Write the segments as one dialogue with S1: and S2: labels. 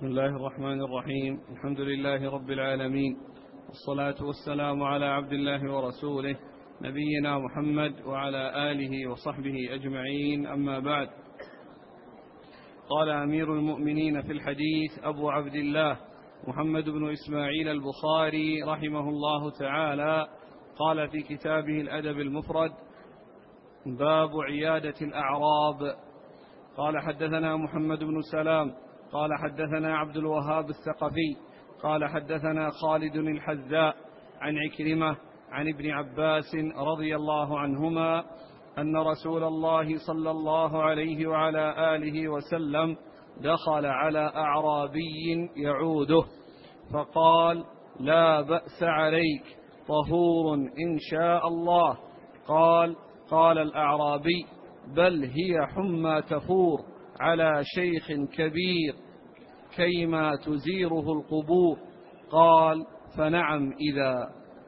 S1: بسم الله الرحمن الرحيم. الحمد لله رب العالمين، والصلاة والسلام على عبد الله ورسوله نبينا محمد وعلى آله وصحبه أجمعين، أما بعد. قال أمير المؤمنين في الحديث أبو عبد الله محمد بن إسماعيل البخاري رحمه الله تعالى، قال في كتابه الأدب المفرد: باب عيادة الأعراب. قال حدثنا محمد بن سلام قال حدثنا عبد الوهاب الثقفي قال حدثنا خالد الحذاء عن عكرمة عن ابن عباس رضي الله عنهما أن رسول الله صلى الله عليه وعلى آله وسلم دخل على أعرابي يعوده فقال: لا بأس عليك، طهور إن شاء الله. قال الأعرابي: بل هي حمى تفور على شيخ كبير كيما تزيره القبور. قال: فنعم إذا.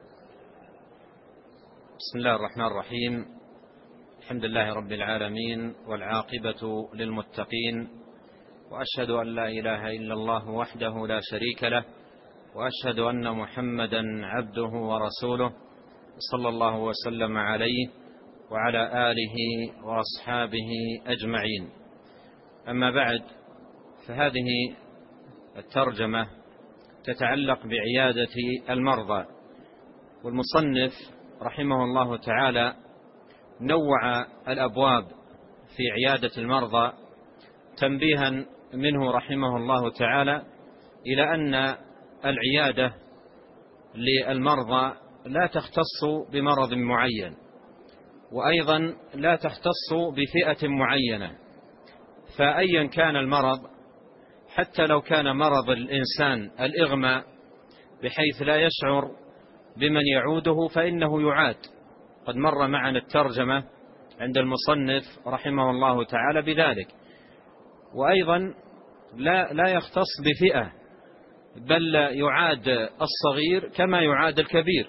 S2: بسم الله الرحمن الرحيم. الحمد لله رب العالمين، والعاقبة للمتقين، وأشهد أن لا إله إلا الله وحده لا شريك له، وأشهد أن محمدا عبده ورسوله، صلى الله وسلم عليه وعلى آله وأصحابه أجمعين. أما بعد، فهذه الترجمة تتعلق بعيادة المرضى، والمصنف رحمه الله تعالى نوع الأبواب في عيادة المرضى تنبيها منه رحمه الله تعالى إلى أن العيادة للمرضى لا تختص بمرض معين، وأيضا لا تختص بفئة معينة، فأيا كان المرض، حتى لو كان مرض الإنسان الإغماء بحيث لا يشعر بمن يعوده فإنه يعاد. قد مر معنا الترجمة عند المصنف رحمه الله تعالى بذلك. وأيضا لا يختص بفئة، بل يعاد الصغير كما يعاد الكبير،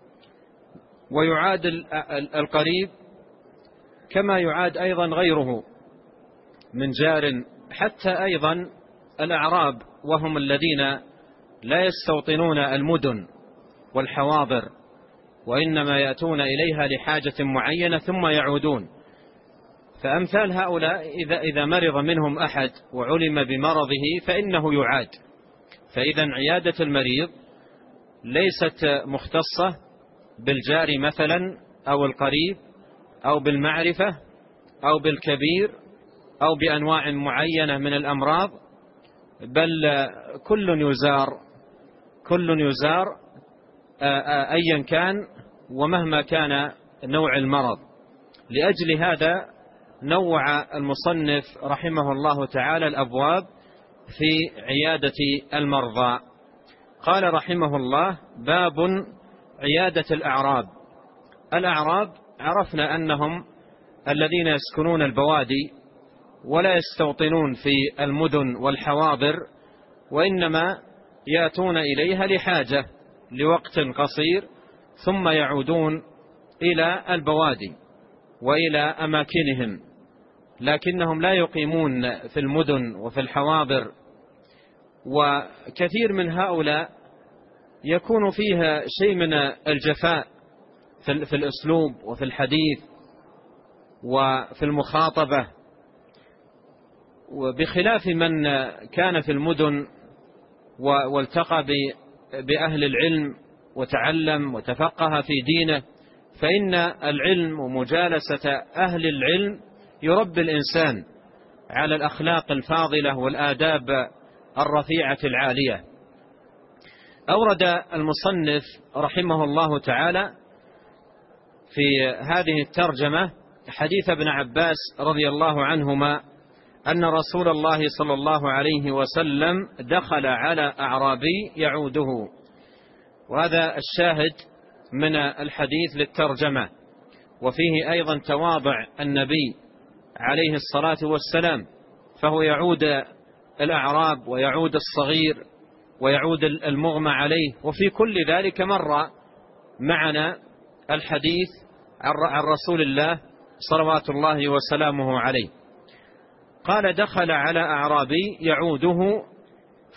S2: ويعاد القريب كما يعاد أيضا غيره من جار، حتى أيضا الأعراب، وهم الذين لا يستوطنون المدن والحواضر، وإنما يأتون إليها لحاجة معينة ثم يعودون. فأمثال هؤلاء إذا مرض منهم أحد وعلم بمرضه فإنه يعاد. فإذا عيادة المريض ليست مختصة بالجار مثلا أو القريب أو بالمعرفة أو بالكبير أو بأنواع معينة من الأمراض، بل كل يزار أيا كان ومهما كان نوع المرض. لأجل هذا نوع المصنف رحمه الله تعالى الأبواب في عيادة المرضى. قال رحمه الله: باب عيادة الأعراب. الأعراب عرفنا أنهم الذين يسكنون البوادي ولا يستوطنون في المدن والحواضر، وإنما يأتون إليها لحاجة لوقت قصير ثم يعودون إلى البوادي وإلى أماكنهم، لكنهم لا يقيمون في المدن وفي الحواضر. وكثير من هؤلاء يكون فيها شيء من الجفاء في الأسلوب وفي الحديث وفي المخاطبة، وبخلاف من كان في المدن والتقى بأهل العلم وتعلم وتفقه في دينه، فإن العلم ومجالسة أهل العلم يربي الإنسان على الأخلاق الفاضلة والآداب الرفيعة العالية. أورد المصنف رحمه الله تعالى في هذه الترجمة حديث ابن عباس رضي الله عنهما أن رسول الله صلى الله عليه وسلم دخل على أعرابي يعوده، وهذا الشاهد من الحديث للترجمة. وفيه أيضا تواضع النبي عليه الصلاة والسلام، فهو يعود الأعراب ويعود الصغير ويعود المغمى عليه، وفي كل ذلك مر معنا الحديث عن رسول الله صلوات الله وسلامه عليه. قال: دخل على أعرابي يعوده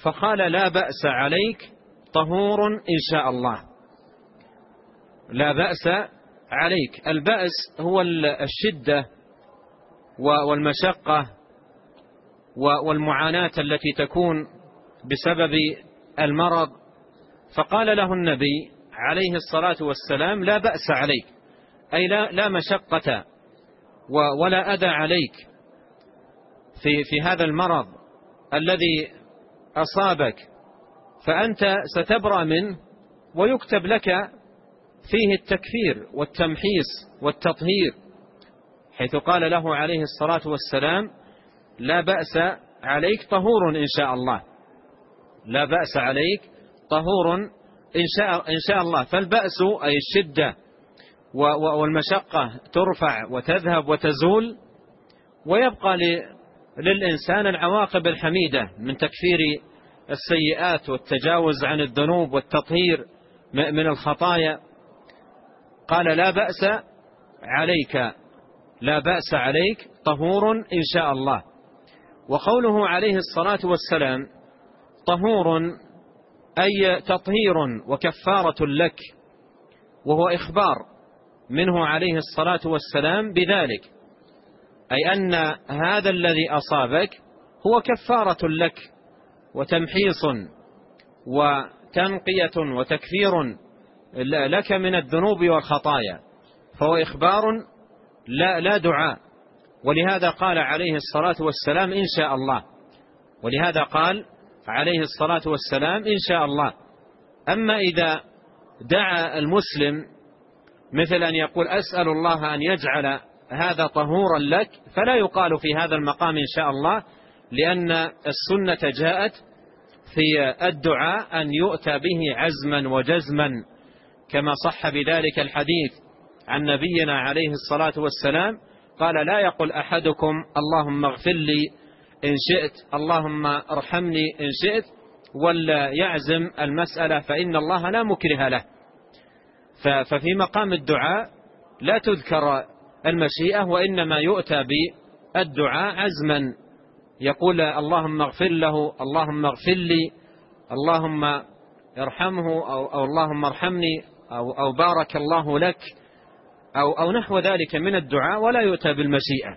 S2: فقال لا بأس عليك طهور إن شاء الله. لا بأس عليك. البأس هو الشدة والمشقة والمعاناة التي تكون بسبب المرض. فقال له النبي عليه الصلاة والسلام لا بأس عليك، أي لا مشقة ولا أذى عليك في هذا المرض الذي أصابك، فأنت ستبرأ منه ويكتب لك فيه التكفير والتمحيص والتطهير، حيث قال له عليه الصلاة والسلام لا بأس عليك طهور إن شاء الله. لا بأس عليك طهور إن شاء الله. فالبأس أي الشدة والمشقة ترفع وتذهب وتزول، ويبقى للإنسان العواقب الحميدة من تكفير السيئات والتجاوز عن الذنوب والتطهير من الخطايا. قال لا بأس عليك، لا بأس عليك طهور إن شاء الله. وقوله عليه الصلاة والسلام طهور أي تطهير وكفارة لك، وهو إخبار منه عليه الصلاة والسلام بذلك، أي أن هذا الذي أصابك هو كفارة لك وتمحيص وتنقية وتكفير لك من الذنوب والخطايا، فهو إخبار لا دعاء. ولهذا قال عليه الصلاة والسلام إن شاء الله، ولهذا قال عليه الصلاة والسلام إن شاء الله. أما إذا دعا المسلم مثل أن يقول أسأل الله أن يجعل هذا طهورا لك، فلا يقال في هذا المقام إن شاء الله، لأن السنة جاءت في الدعاء أن يؤتى به عزما وجزما، كما صح بذلك الحديث عن نبينا عليه الصلاة والسلام قال لا يقول أحدكم اللهم اغفر لي إن شئت، اللهم ارحمني إن شئت، ولا يعزم المسألة، فإن الله لا مكره له. ففي مقام الدعاء لا تذكر المشيئة، وإنما يؤتى بالدعاء عزما، يقول اللهم اغفر له، اللهم اغفر لي، اللهم ارحمه، أو اللهم ارحمني، أو بارك الله لك، أو نحو ذلك من الدعاء، ولا يؤتى بالمشيئة،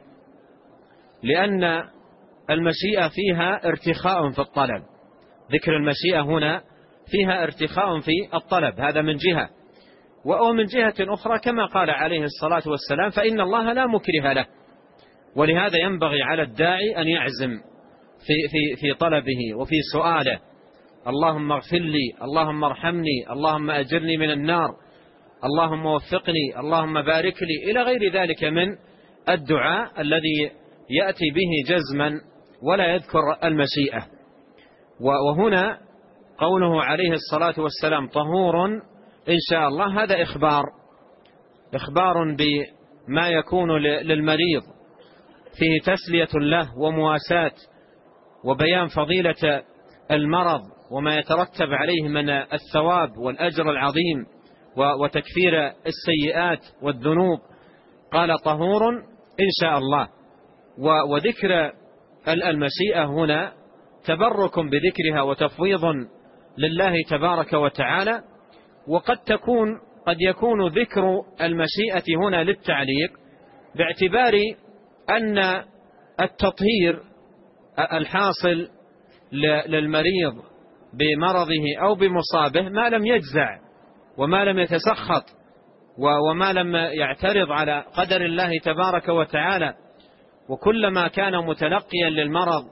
S2: لأن المشيئة فيها ارتخاء في الطلب. ذكر المشيئة هنا فيها ارتخاء في الطلب، هذا من جهة. ومن جهة أخرى كما قال عليه الصلاة والسلام فإن الله لا مكره له. ولهذا ينبغي على الداعي أن يعزم في طلبه وفي سؤاله، اللهم اغفر لي، اللهم ارحمني، اللهم أجرني من النار، اللهم وفقني، اللهم بارك لي، إلى غير ذلك من الدعاء الذي يأتي به جزما ولا يذكر المشيئة. وهنا قوله عليه الصلاة والسلام طهور إن شاء الله، هذا إخبار بما يكون للمريض، فيه تسلية له ومواساة وبيان فضيلة المرض وما يترتب عليه من الثواب والأجر العظيم وتكفير السيئات والذنوب. قال طهور إن شاء الله. وذكر المشيئة هنا تبرك بذكرها وتفويض لله تبارك وتعالى. وقد يكون ذكر المشيئة هنا للتعليق، باعتبار أن التطهير الحاصل للمريض بمرضه أو بمصابه ما لم يجزع وما لم يتسخط وما لم يعترض على قدر الله تبارك وتعالى، وكلما كان متلقيا للمرض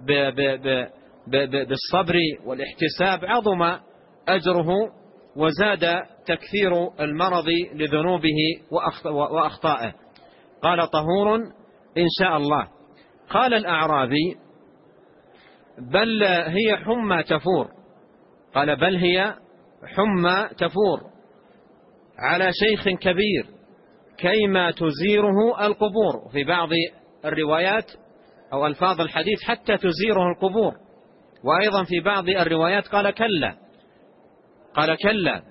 S2: بالصبر والاحتساب عظم أجره وزاد تكثير المرض لذنوبه وأخطائه. قال طهور إن شاء الله. قال الأعرابي بل هي حمى تفور، قال بل هي حمى تفور على شيخ كبير كيما تزيره القبور. في بعض الروايات أو ألفاظ الحديث حتى تزيره القبور. وأيضا في بعض الروايات قال كلا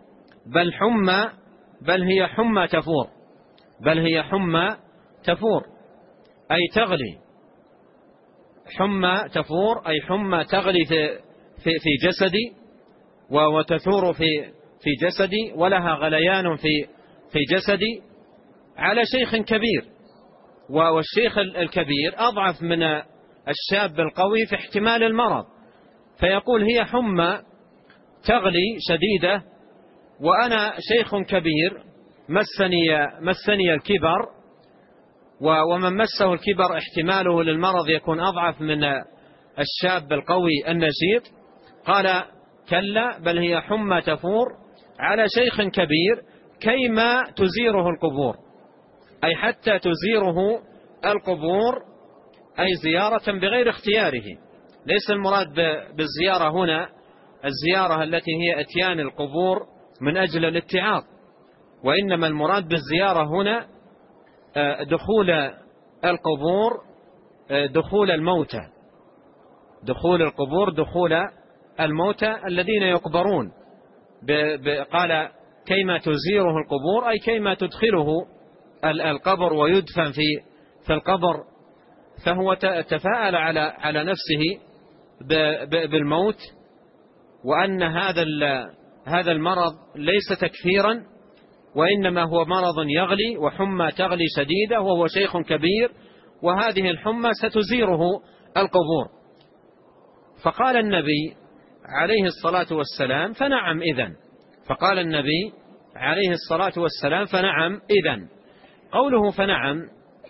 S2: بل هي حمى تفور، بل هي حمى تفور أي تغلي. حمى تفور أي حمى تغلي في جسدي وتثور في جسدي ولها غليان في جسدي على شيخ كبير، والشيخ الكبير أضعف من الشاب القوي في احتمال المرض، فيقول هي حمى تغلي شديدة وأنا شيخ كبير مسني الكبر، ومن مسه الكبر احتماله للمرض يكون أضعف من الشاب القوي النشيط. قال كلا بل هي حمى تفور على شيخ كبير كيما تزيره القبور، أي حتى تزيره القبور، أي زيارة بغير اختياره. ليس المراد بالزيارة هنا الزيارة التي هي اتيان القبور من أجل الاتعاظ، وإنما المراد بالزيارة هنا دخول القبور، دخول الموتى، دخول القبور، دخول الموتى الذين يقبرون. قال كيما تزيره القبور، أي كيما تدخله القبر ويدفن في القبر، فهو تفاءل على نفسه بالموت، وأن هذا المرض ليس تكفيرا، وإنما هو مرض يغلي وحمى تغلي شديدة، وهو شيخ كبير، وهذه الحمى ستزيره القبور. فقال النبي عليه الصلاة والسلام فنعم إذن، فقال النبي عليه الصلاة والسلام فنعم إذن. قوله فنعم،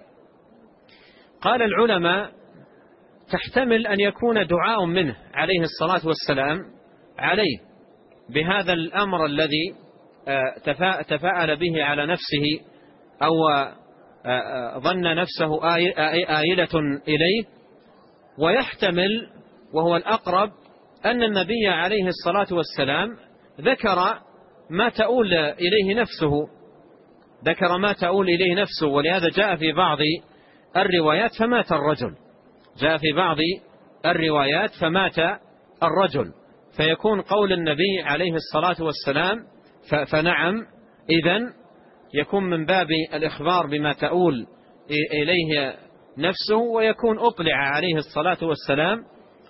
S2: قال العلماء تحتمل أن يكون دعاء منه عليه الصلاة والسلام عليه بهذا الأمر الذي تفاءل به على نفسه أو ظن نفسه آيلة إليه، ويحتمل وهو الأقرب أن النبي عليه الصلاة والسلام ذكر ما تؤول إليه نفسه، ذكر ما تؤول إليه نفسه، ولهذا جاء في بعض الروايات فمات الرجل، جاء في بعض الروايات فمات الرجل، فيكون قول النبي عليه الصلاة والسلام فنعم إذن يكون من باب الإخبار بما تؤول إليه نفسه، ويكون أطلع عليه الصلاة والسلام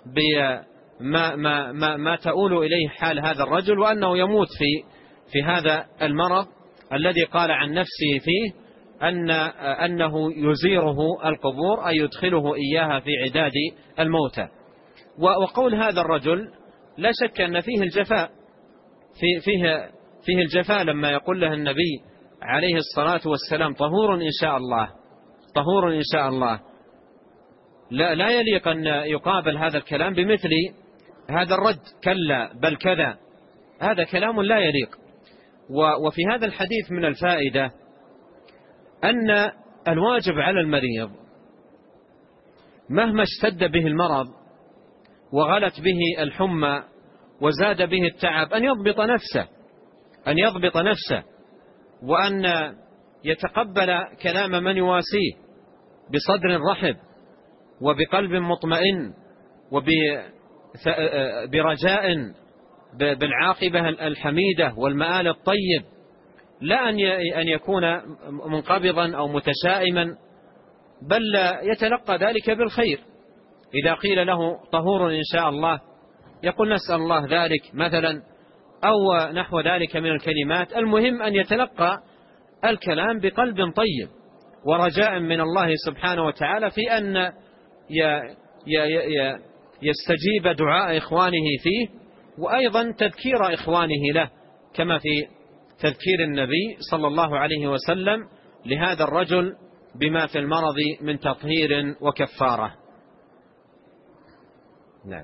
S2: بما تؤول إليه حال هذا الرجل، وأنه يموت في هذا المرض الذي قال عن نفسه فيه أنه يزيره القبور، أي يدخله إياها في عداد الموتى. وقول هذا الرجل لا شك أن فيه الجفاء، فيه الجفاء لما يقول له النبي عليه الصلاة والسلام طهور إن شاء الله، طهور إن شاء الله. لا يليق أن يقابل هذا الكلام بمثل هذا الرد، كلا بل كذا، هذا كلام لا يليق. وفي هذا الحديث من الفائدة أن الواجب على المريض مهما اشتد به المرض وغلت به الحمى وزاد به التعب أن يضبط نفسه، وأن يتقبل كلام من يواسيه بصدر رحب وبقلب مطمئن وبرجاء بالعاقبة الحميدة والمآل الطيب، لا أن يكون منقبضا أو متشائما، بل يتلقى ذلك بالخير. إذا قيل له طهور إن شاء الله يقول نسأل الله ذلك مثلا، أو نحو ذلك من الكلمات. المهم أن يتلقى الكلام بقلب طيب ورجاء من الله سبحانه وتعالى في أن يستجيب دعاء إخوانه فيه، وأيضا تذكير إخوانه له، كما في تذكير النبي صلى الله عليه وسلم لهذا الرجل بما في المرض من تطهير وكفارة. نعم.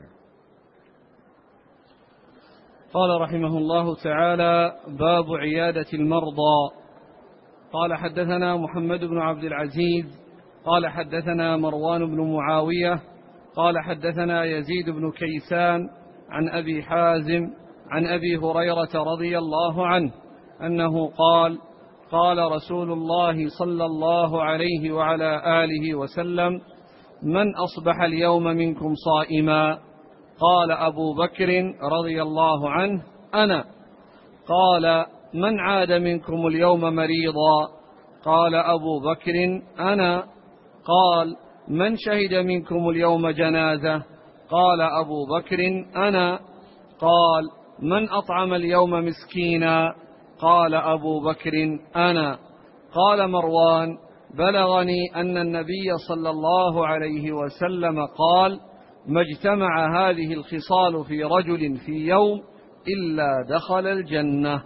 S1: قال رحمه الله تعالى: باب عيادة المرضى. قال حدثنا محمد بن عبد العزيز قال حدثنا مروان بن معاوية قال حدثنا يزيد بن كيسان عن أبي حازم عن أبي هريرة رضي الله عنه أنه قال: قال رسول الله صلى الله عليه وعلى آله وسلم: من أصبح اليوم منكم صائما؟ قال أبو بكر رضي الله عنه: أنا. قال: من عاد منكم اليوم مريضا؟ قال أبو بكر: أنا. قال: من شهد منكم اليوم جنازة؟ قال أبو بكر: أنا. قال: من أطعم اليوم مسكينا؟ قال أبو بكر: أنا. قال مروان: بلغني أن النبي صلى الله عليه وسلم قال: ما اجتمع هذه الخصال في رجل في يوم إلا دخل الجنة.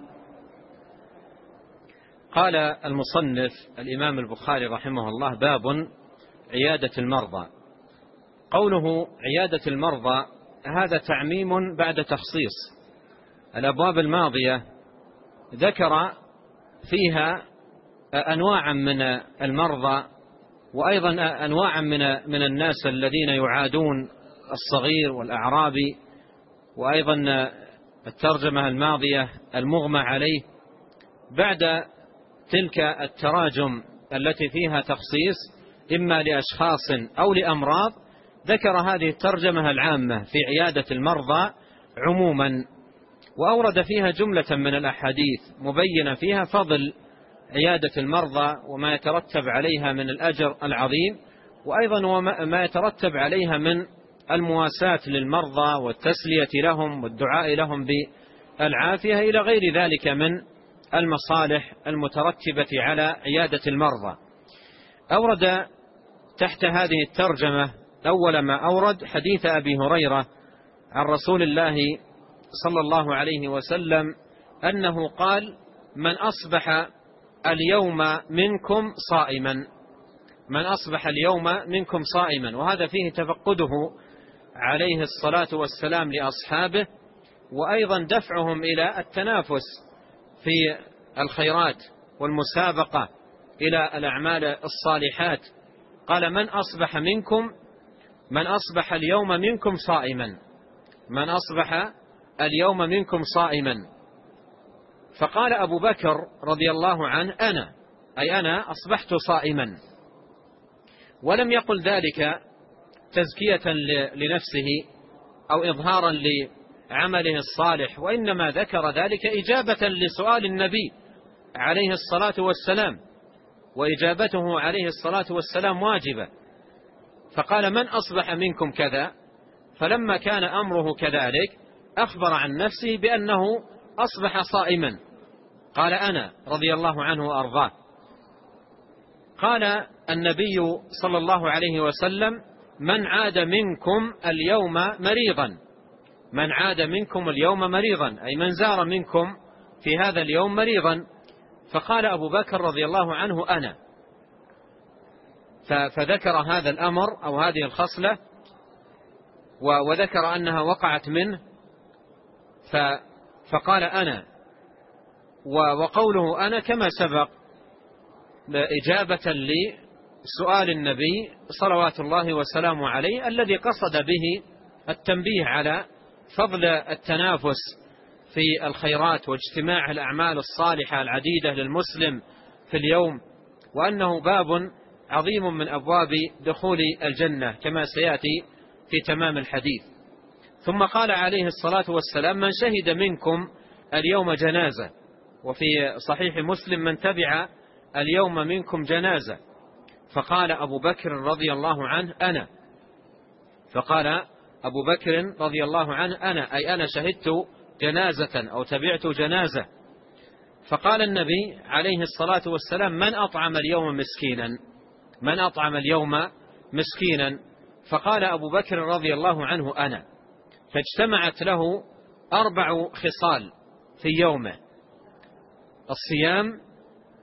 S2: قال المصنف الإمام البخاري رحمه الله: باب عيادة المرضى. قوله عيادة المرضى هذا تعميم بعد تخصيص. الأبواب الماضية ذكر فيها أنواعا من المرضى، وأيضا أنواعا من الناس الذين يعادون الصغير والأعرابي، وأيضا الترجمة الماضية المغمى عليه. بعد تلك التراجم التي فيها تخصيص إما لأشخاص أو لأمراض، ذكر هذه الترجمة العامة في عيادة المرضى عموما، وأورد فيها جملة من الأحاديث مبينة فيها فضل عيادة المرضى وما يترتب عليها من الأجر العظيم، وأيضا وما يترتب عليها من المواساة للمرضى والتسلية لهم والدعاء لهم بالعافية إلى غير ذلك من المصالح المترتبة على عيادة المرضى. أورد تحت هذه الترجمة أول ما أورد حديث أبي هريرة عن رسول الله صلى الله عليه وسلم أنه قال: من أصبح اليوم منكم صائما، من أصبح اليوم منكم صائما. وهذا فيه تفقده عليه الصلاة والسلام لأصحابه، وأيضا دفعهم إلى التنافس في الخيرات والمسابقة إلى الأعمال الصالحات. قال: من أصبح اليوم منكم صائما، من أصبح اليوم منكم صائما. فقال أبو بكر رضي الله عنه: أنا، أي أنا أصبحت صائما. ولم يقل ذلك تزكية لنفسه أو إظهارا لعمله الصالح، وإنما ذكر ذلك إجابة لسؤال النبي عليه الصلاة والسلام، وإجابته عليه الصلاة والسلام واجبة. فقال: من أصبح منكم كذا. فلما كان أمره كذلك أخبر عن نفسه بأنه أصبح صائما. قال: أنا، رضي الله عنه وأرضاه. قال النبي صلى الله عليه وسلم: من عاد منكم اليوم مريضا، من عاد منكم اليوم مريضا، أي من زار منكم في هذا اليوم مريضا. فقال أبو بكر رضي الله عنه: أنا. فذكر هذا الأمر أو هذه الخصلة، وذكر أنها وقعت منه، فقال: أنا. وقوله أنا كما سبق إجابة لسؤال النبي صلوات الله وسلامه عليه، الذي قصد به التنبيه على فضل التنافس في الخيرات واجتماع الأعمال الصالحة العديدة للمسلم في اليوم، وأنه باب عظيم من أبواب دخول الجنة كما سيأتي في تمام الحديث. ثم قال عليه الصلاة والسلام: من شهد منكم اليوم جنازة. وفي صحيح مسلم: من تبع اليوم منكم جنازة. فقال أبو بكر رضي الله عنه: أنا. فقال أبو بكر رضي الله عنه: أنا، أي أنا شهدت جنازة أو تبعت جنازة. فقال النبي عليه الصلاة والسلام: من أطعم اليوم مسكينا، من أطعم اليوم مسكينا. فقال أبو بكر رضي الله عنه: أنا. فاجتمعت له 4 خصال في يومه: الصيام،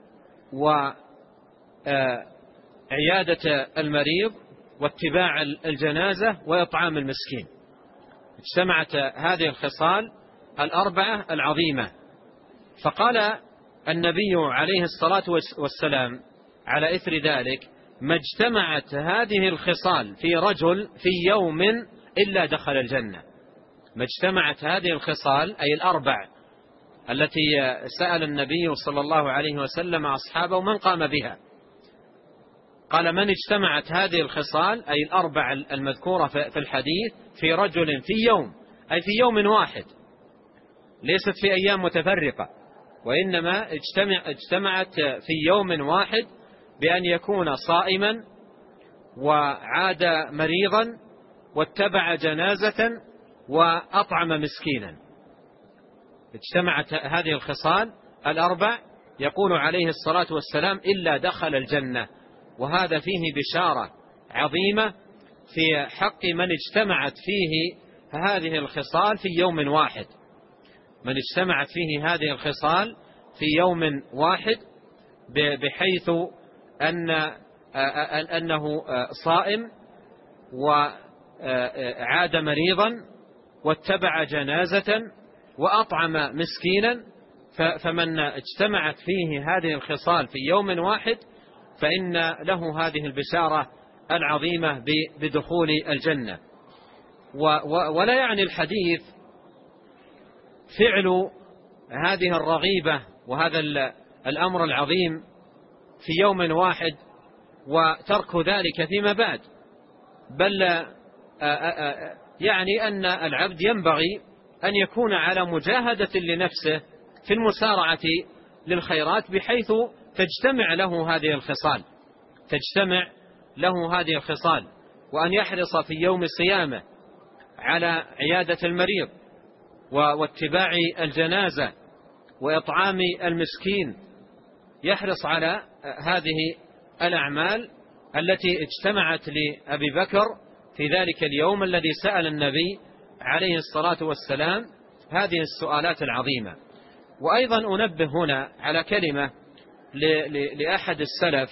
S2: وعيادة المريض، واتباع الجنازة، وإطعام المسكين. اجتمعت هذه الخصال 4 العظيمة. فقال النبي عليه الصلاة والسلام على إثر ذلك: ما اجتمعت هذه الخصال في رجل في يوم إلا دخل الجنة. ما اجتمعت هذه الخصال أي 4 التي سأل النبي صلى الله عليه وسلم أصحابه من قام بها. قال: من اجتمعت هذه الخصال أي 4 المذكورة في الحديث في رجل في يوم، أي في يوم واحد، ليست في أيام متفرقة، وإنما اجتمعت في يوم واحد، بأن يكون صائما وعاد مريضا واتبع جنازة وأطعم مسكينا. اجتمعت هذه الخصال الأربع يقول عليه الصلاة والسلام إلا دخل الجنة. وهذا فيه بشارة عظيمة في حق من اجتمعت فيه هذه الخصال في يوم واحد. من اجتمعت فيه هذه الخصال في يوم واحد، بحيث أنه صائم وعاد مريضا واتبع جنازة وأطعم مسكينا. فمن اجتمعت فيه هذه الخصال في يوم واحد فإن له هذه البشارة العظيمة بدخول الجنة. ولا يعني الحديث فعل هذه الرغيبة وهذا الأمر العظيم في يوم واحد وترك ذلك فيما بعد، بل يعني أن العبد ينبغي أن يكون على مجاهدة لنفسه في المسارعة للخيرات، بحيث تجتمع له هذه الخصال، وأن يحرص في يوم صيامه على عيادة المريض واتباع الجنازة وإطعام المسكين. يحرص على هذه الأعمال التي اجتمعت لأبي بكر في ذلك اليوم الذي سأل النبي عليه الصلاة والسلام هذه السؤالات العظيمة. وأيضا أنبه هنا على كلمة لأحد السلف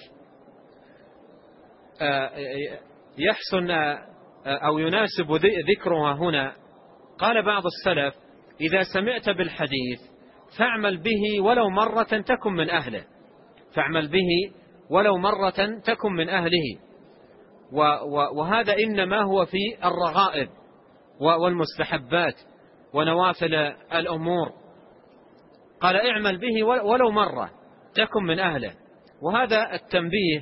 S2: يحسن أو يناسب ذكرها هنا. قال بعض السلف: إذا سمعت بالحديث فاعمل به ولو مرة تكن من أهله. فاعمل به ولو مرة تكن من أهله. وهذا إنما هو في الرغائب والمستحبات ونوافل الأمور. قال: اعمل به ولو مرة تكن من أهله. وهذا التنبيه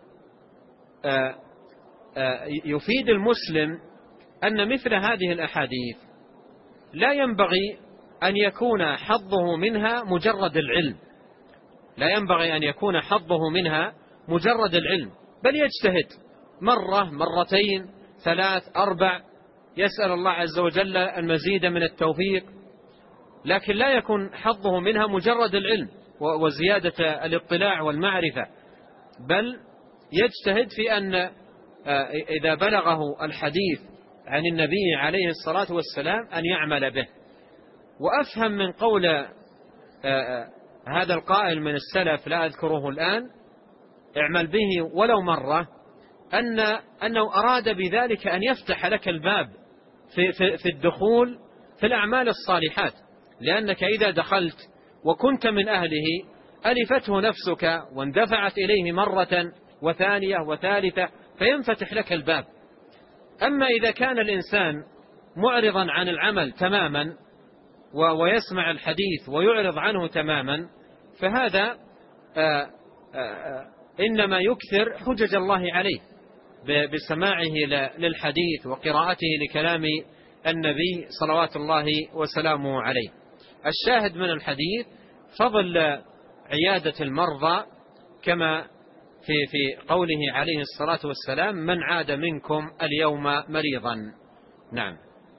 S2: يفيد المسلم أن مثل هذه الأحاديث لا ينبغي أن يكون حظه منها مجرد العلم، لا ينبغي أن يكون حظه منها مجرد العلم، بل يجتهد مرة، مرتين، 3، 4، يسأل الله عز وجل المزيد من التوفيق، لكن لا يكون حظه منها مجرد العلم وزيادة الاطلاع والمعرفة، بل يجتهد في أن إذا بلغه الحديث عن النبي عليه الصلاة والسلام أن يعمل به. وأفهم من قول هذا القائل من السلف لا أذكره الآن: اعمل به ولو مرة، أنه أراد بذلك أن يفتح لك الباب في الدخول في الأعمال الصالحات، لأنك إذا دخلت وكنت من أهله ألفته نفسك واندفعت إليه مرة وثانية وثالثة فينفتح لك الباب. أما إذا كان الإنسان معرضا عن العمل تماما ويسمع الحديث ويعرض عنه تماما، فهذا إنما يكثر حجج الله عليه بسماعه للحديث وقراءته لكلام النبي صلوات الله وسلامه عليه. الشاهد من الحديث فضل عيادة المرضى، كما في قوله عليه الصلاة والسلام: من عاد منكم اليوم مريضا. نعم.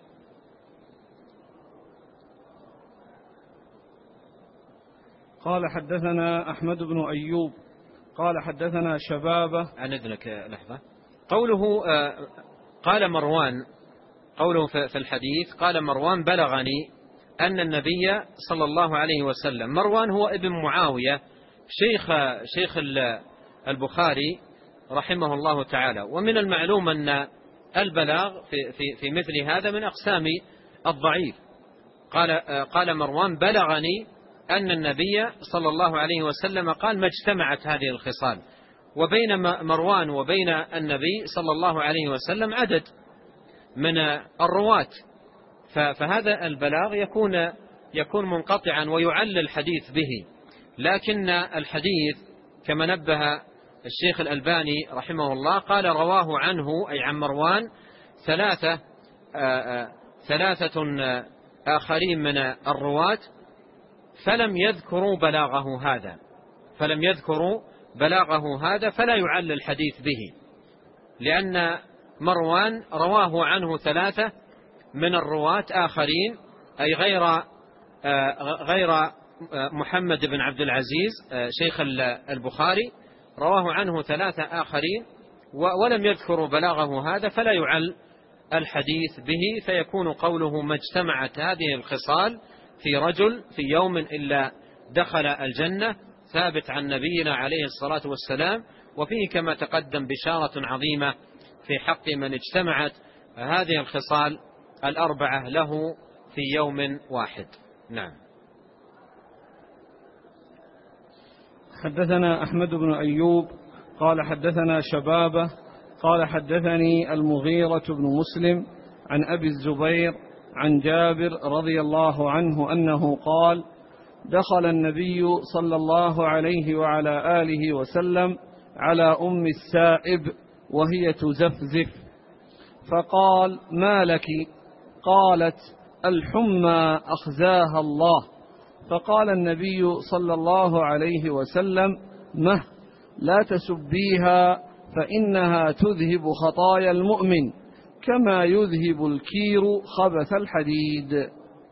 S1: قال: حدثنا أحمد بن أيوب قال: حدثنا شبابة
S2: عن إذنك لحظة. قوله قال مروان، قوله في الحديث قال مروان: بلغني أن النبي صلى الله عليه وسلم. مروان هو ابن معاوية شيخ البخاري رحمه الله تعالى. ومن المعلوم أن البلاغ في مثل هذا من أقسام الضعيف. قال مروان: بلغني أن النبي صلى الله عليه وسلم قال: ما اجتمعت هذه الخصال. وبين مروان وبين النبي صلى الله عليه وسلم عدد من الرواة، فهذا البلاغ يكون منقطعا ويعل الحديث به. لكن الحديث كما نبه الشيخ الألباني رحمه الله قال: رواه عنه أي عن مروان ثلاثة آخرين من الرواة فلم يذكروا بلاغه هذا فلا يعل الحديث به، لأن مروان رواه عنه 3 من الرواة آخرين، أي غير محمد بن عبد العزيز شيخ البخاري، رواه عنه 3 آخرين ولم يذكروا بلاغه هذا، فلا يعل الحديث به، فيكون قوله ما اجتمعت هذه الخصال في رجل في يوم إلا دخل الجنة ثابت عن نبينا عليه الصلاة والسلام، وفيه كما تقدم بشارة عظيمة في حق من اجتمعت هذه الخصال 4 له في يوم واحد. نعم.
S1: حدثنا أحمد بن أيوب قال حدثنا شبابة قال حدثني المغيرة بن مسلم عن أبي الزبير عن جابر رضي الله عنه أنه قال دخل النبي صلى الله عليه وعلى آله وسلم على أم السائب وهي تزفزف، فقال ما لك؟ قالت الحمى أخزاها الله. فقال النبي صلى الله عليه وسلم مه، لا تسبيها فإنها تذهب خطايا المؤمن كما يذهب الكير خبث الحديد.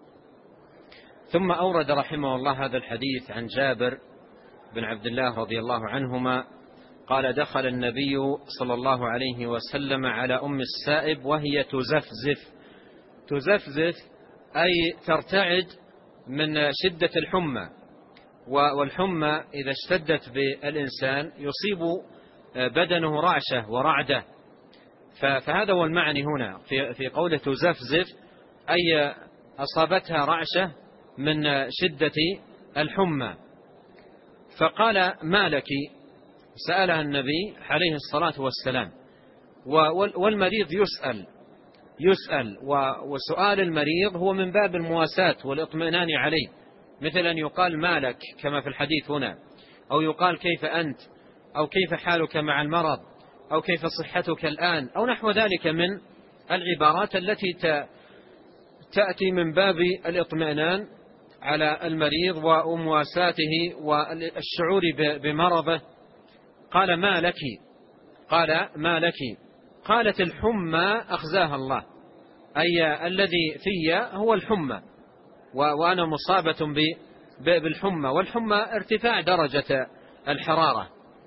S2: ثم أورد رحمه الله هذا الحديث عن جابر بن عبد الله رضي الله عنهما قال دخل النبي صلى الله عليه وسلم على أم السائب وهي تزفزف. تزفزف أي ترتعد من شدة الحمى، والحمى إذا اشتدت بالإنسان يصيب بدنه رعشة ورعدة، فهذا هو المعني هنا في قوله تزفزف، أي أصابتها رعشة من شدة الحمى. فقال ما لك؟ سألها النبي عليه الصلاة والسلام، والمريض يسأل وسؤال المريض هو من باب المواساة والإطمئنان عليه، مثل أن يقال ما لك كما في الحديث هنا، أو يقال كيف أنت، أو كيف حالك مع المرض، أو كيف صحتك الآن، أو نحو ذلك من العبارات التي تأتي من باب الإطمئنان على المريض ومواساته والشعور بمرضه. قال ما لك؟ قال ما لك؟ قالت الحمى أخزاها الله، أي الذي في هو الحمى، وأنا مصابة بالحمى، والحمى ارتفاع درجة الحرارة.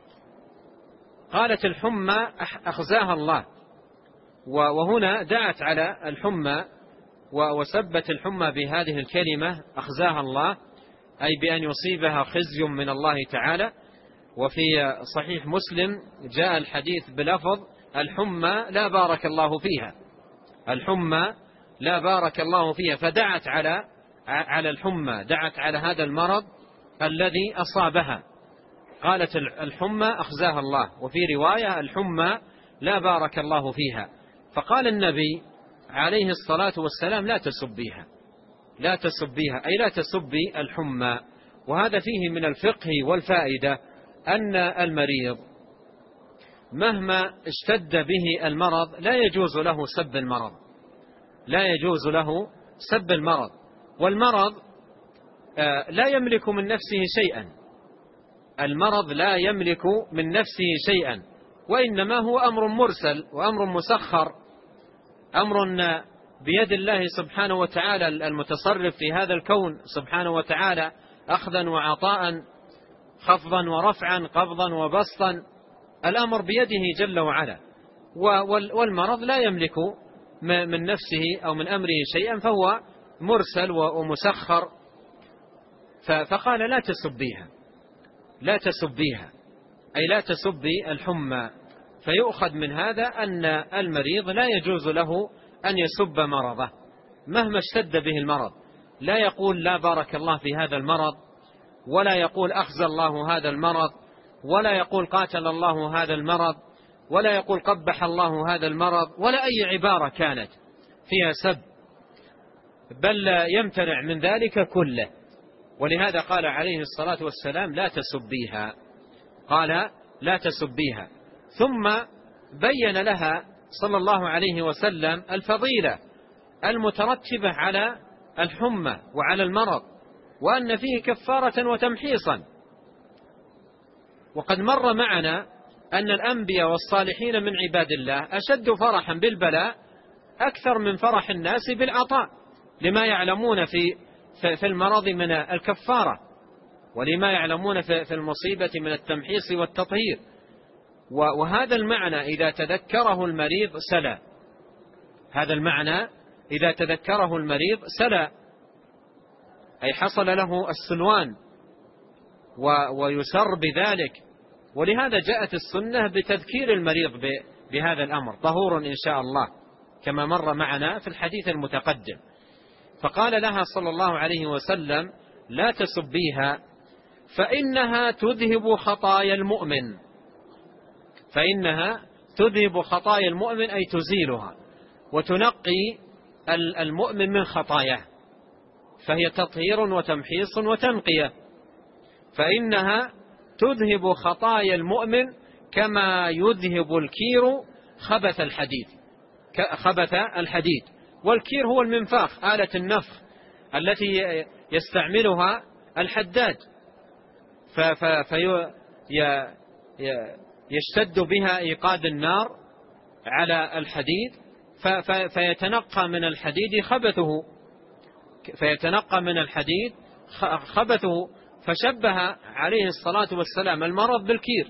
S2: قالت الحمى أخزاها الله، وهنا دعت على الحمى وسبت الحمى بهذه الكلمة أخزاها الله، أي بأن يصيبها خزي من الله تعالى. وفي صحيح مسلم جاء الحديث بلفظ الحمى لا بارك الله فيها، الحمى لا بارك الله فيها، فدعت على الحمى، دعت على هذا المرض الذي أصابها، قالت الحمى أخزاها الله، وفي رواية الحمى لا بارك الله فيها. فقال النبي عليه الصلاة والسلام لا تسبيها، لا تسبيها، أي لا تسبي الحمى. وهذا فيه من الفقه والفائدة أن المريض مهما اشتد به المرض لا يجوز له سب المرض، لا يجوز له سب المرض، والمرض لا يملك من نفسه شيئا، المرض لا يملك من نفسه شيئا، وإنما هو أمر مرسل وأمر مسخر، أمر بيد الله سبحانه وتعالى المتصرف في هذا الكون سبحانه وتعالى، أخذا وعطاء، خفضا ورفعا، قبضا وبسطا، الأمر بيده جل وعلا، والمرض لا يملك من نفسه أو من أمره شيئا، فهو مرسل ومسخر. فقال لا تسبيها، لا تسبيها، أي لا تسبي الحمى. فيؤخذ من هذا أن المريض لا يجوز له أن يسب مرضه مهما اشتد به المرض، لا يقول لا بارك الله في هذا المرض، ولا يقول أخزى الله هذا المرض، ولا يقول قاتل الله هذا المرض، ولا يقول قبح الله هذا المرض، ولا أي عبارة كانت فيها سب، بل يمتنع من ذلك كله. ولهذا قال عليه الصلاة والسلام لا تسبيها، قال لا تسبيها. ثم بين لها صلى الله عليه وسلم الفضيلة المترتبة على الحمى وعلى المرض، وأن فيه كفارة وتمحيصا. وقد مر معنا أن الأنبياء والصالحين من عباد الله أشد فرحا بالبلاء أكثر من فرح الناس بالعطاء، لما يعلمون في المرض من الكفارة، ولما يعلمون في المصيبة من التمحيص والتطهير. وهذا المعنى إذا تذكره المريض سلا، هذا المعنى إذا تذكره المريض سلا، أي حصل له السلوان ويسر بذلك. ولهذا جاءت السنة بتذكير المريض بهذا الأمر، طهور إن شاء الله، كما مر معنا في الحديث المتقدم. فقال لها صلى الله عليه وسلم: لا تسبيها فإنها تذهب خطايا المؤمن، فإنها تذهب خطايا المؤمن أي تزيلها وتنقي المؤمن من خطاياه، فهي تطهير وتمحيص وتنقية. فإنها تذهب خطايا المؤمن كما يذهب الكير خبث الحديد. والكير هو المنفاخ، آلة النفخ التي يستعملها الحداد، يشتد بها إيقاد النار على الحديد فيتنقى من الحديد خبثه، فشبه عليه الصلاة والسلام المرض بالكير.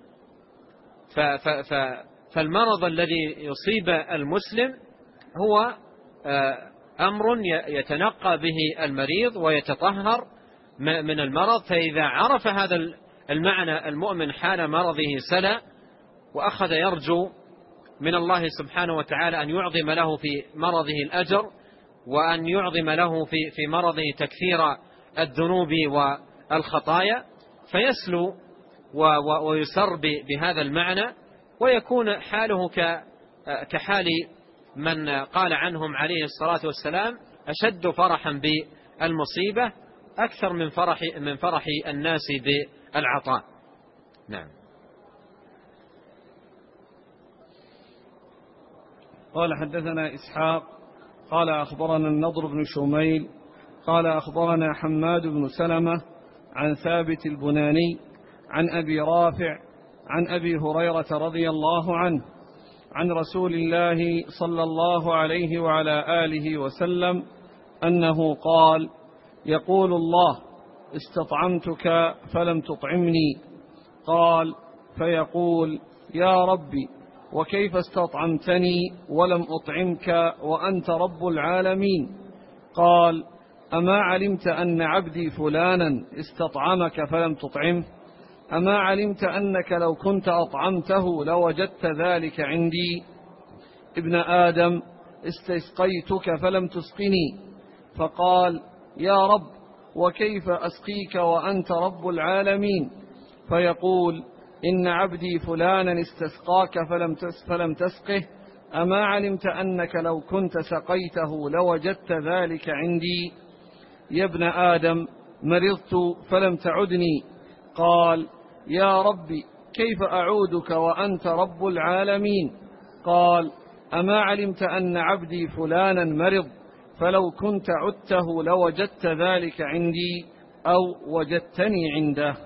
S2: فالمرض الذي يصيب المسلم هو أمر يتنقى به المريض ويتطهر من المرض. فإذا عرف هذا المعنى المؤمن حال مرضه سلا، وأخذ يرجو من الله سبحانه وتعالى أن يعظم له في مرضه الأجر، وأن يعظم له في مرضه تكثير الذنوب والخطايا، فيسلو ويسر بهذا المعنى، ويكون حاله كحال من قال عنهم عليه الصلاة والسلام: أشد فرحا بالمصيبة أكثر من فرح الناس بالعطاء. نعم.
S1: قال: حدثنا إسحاق قال أخبرنا النضر بن شميل قال أخبرنا حماد بن سلمة عن ثابت البناني عن أبي رافع عن أبي هريرة رضي الله عنه عن رسول الله صلى الله عليه وعلى آله وسلم أنه قال: يقول الله: استطعمتك فلم تطعمني. قال: فيقول: يا ربي وكيف استطعمتني ولم أطعمك وأنت رب العالمين؟ قال: أما علمت أن عبدي فلانا استطعمك فلم تطعمه؟ أما علمت أنك لو كنت أطعمته لوجدت ذلك عندي؟ ابن آدم استسقيتك فلم تسقني. فقال: يا رب وكيف أسقيك وأنت رب العالمين؟ فيقول: إن عبدي فلانا استسقاك فلم تسقه. أما علمت أنك لو كنت سقيته لوجدت ذلك عندي؟ يا ابن آدم مرضت فلم تعدني. قال: يا ربي كيف أعودك وأنت رب العالمين؟ قال: أما علمت أن عبدي فلانا مرض فلو كنت عدته لوجدت ذلك عندي أو وجدتني عنده.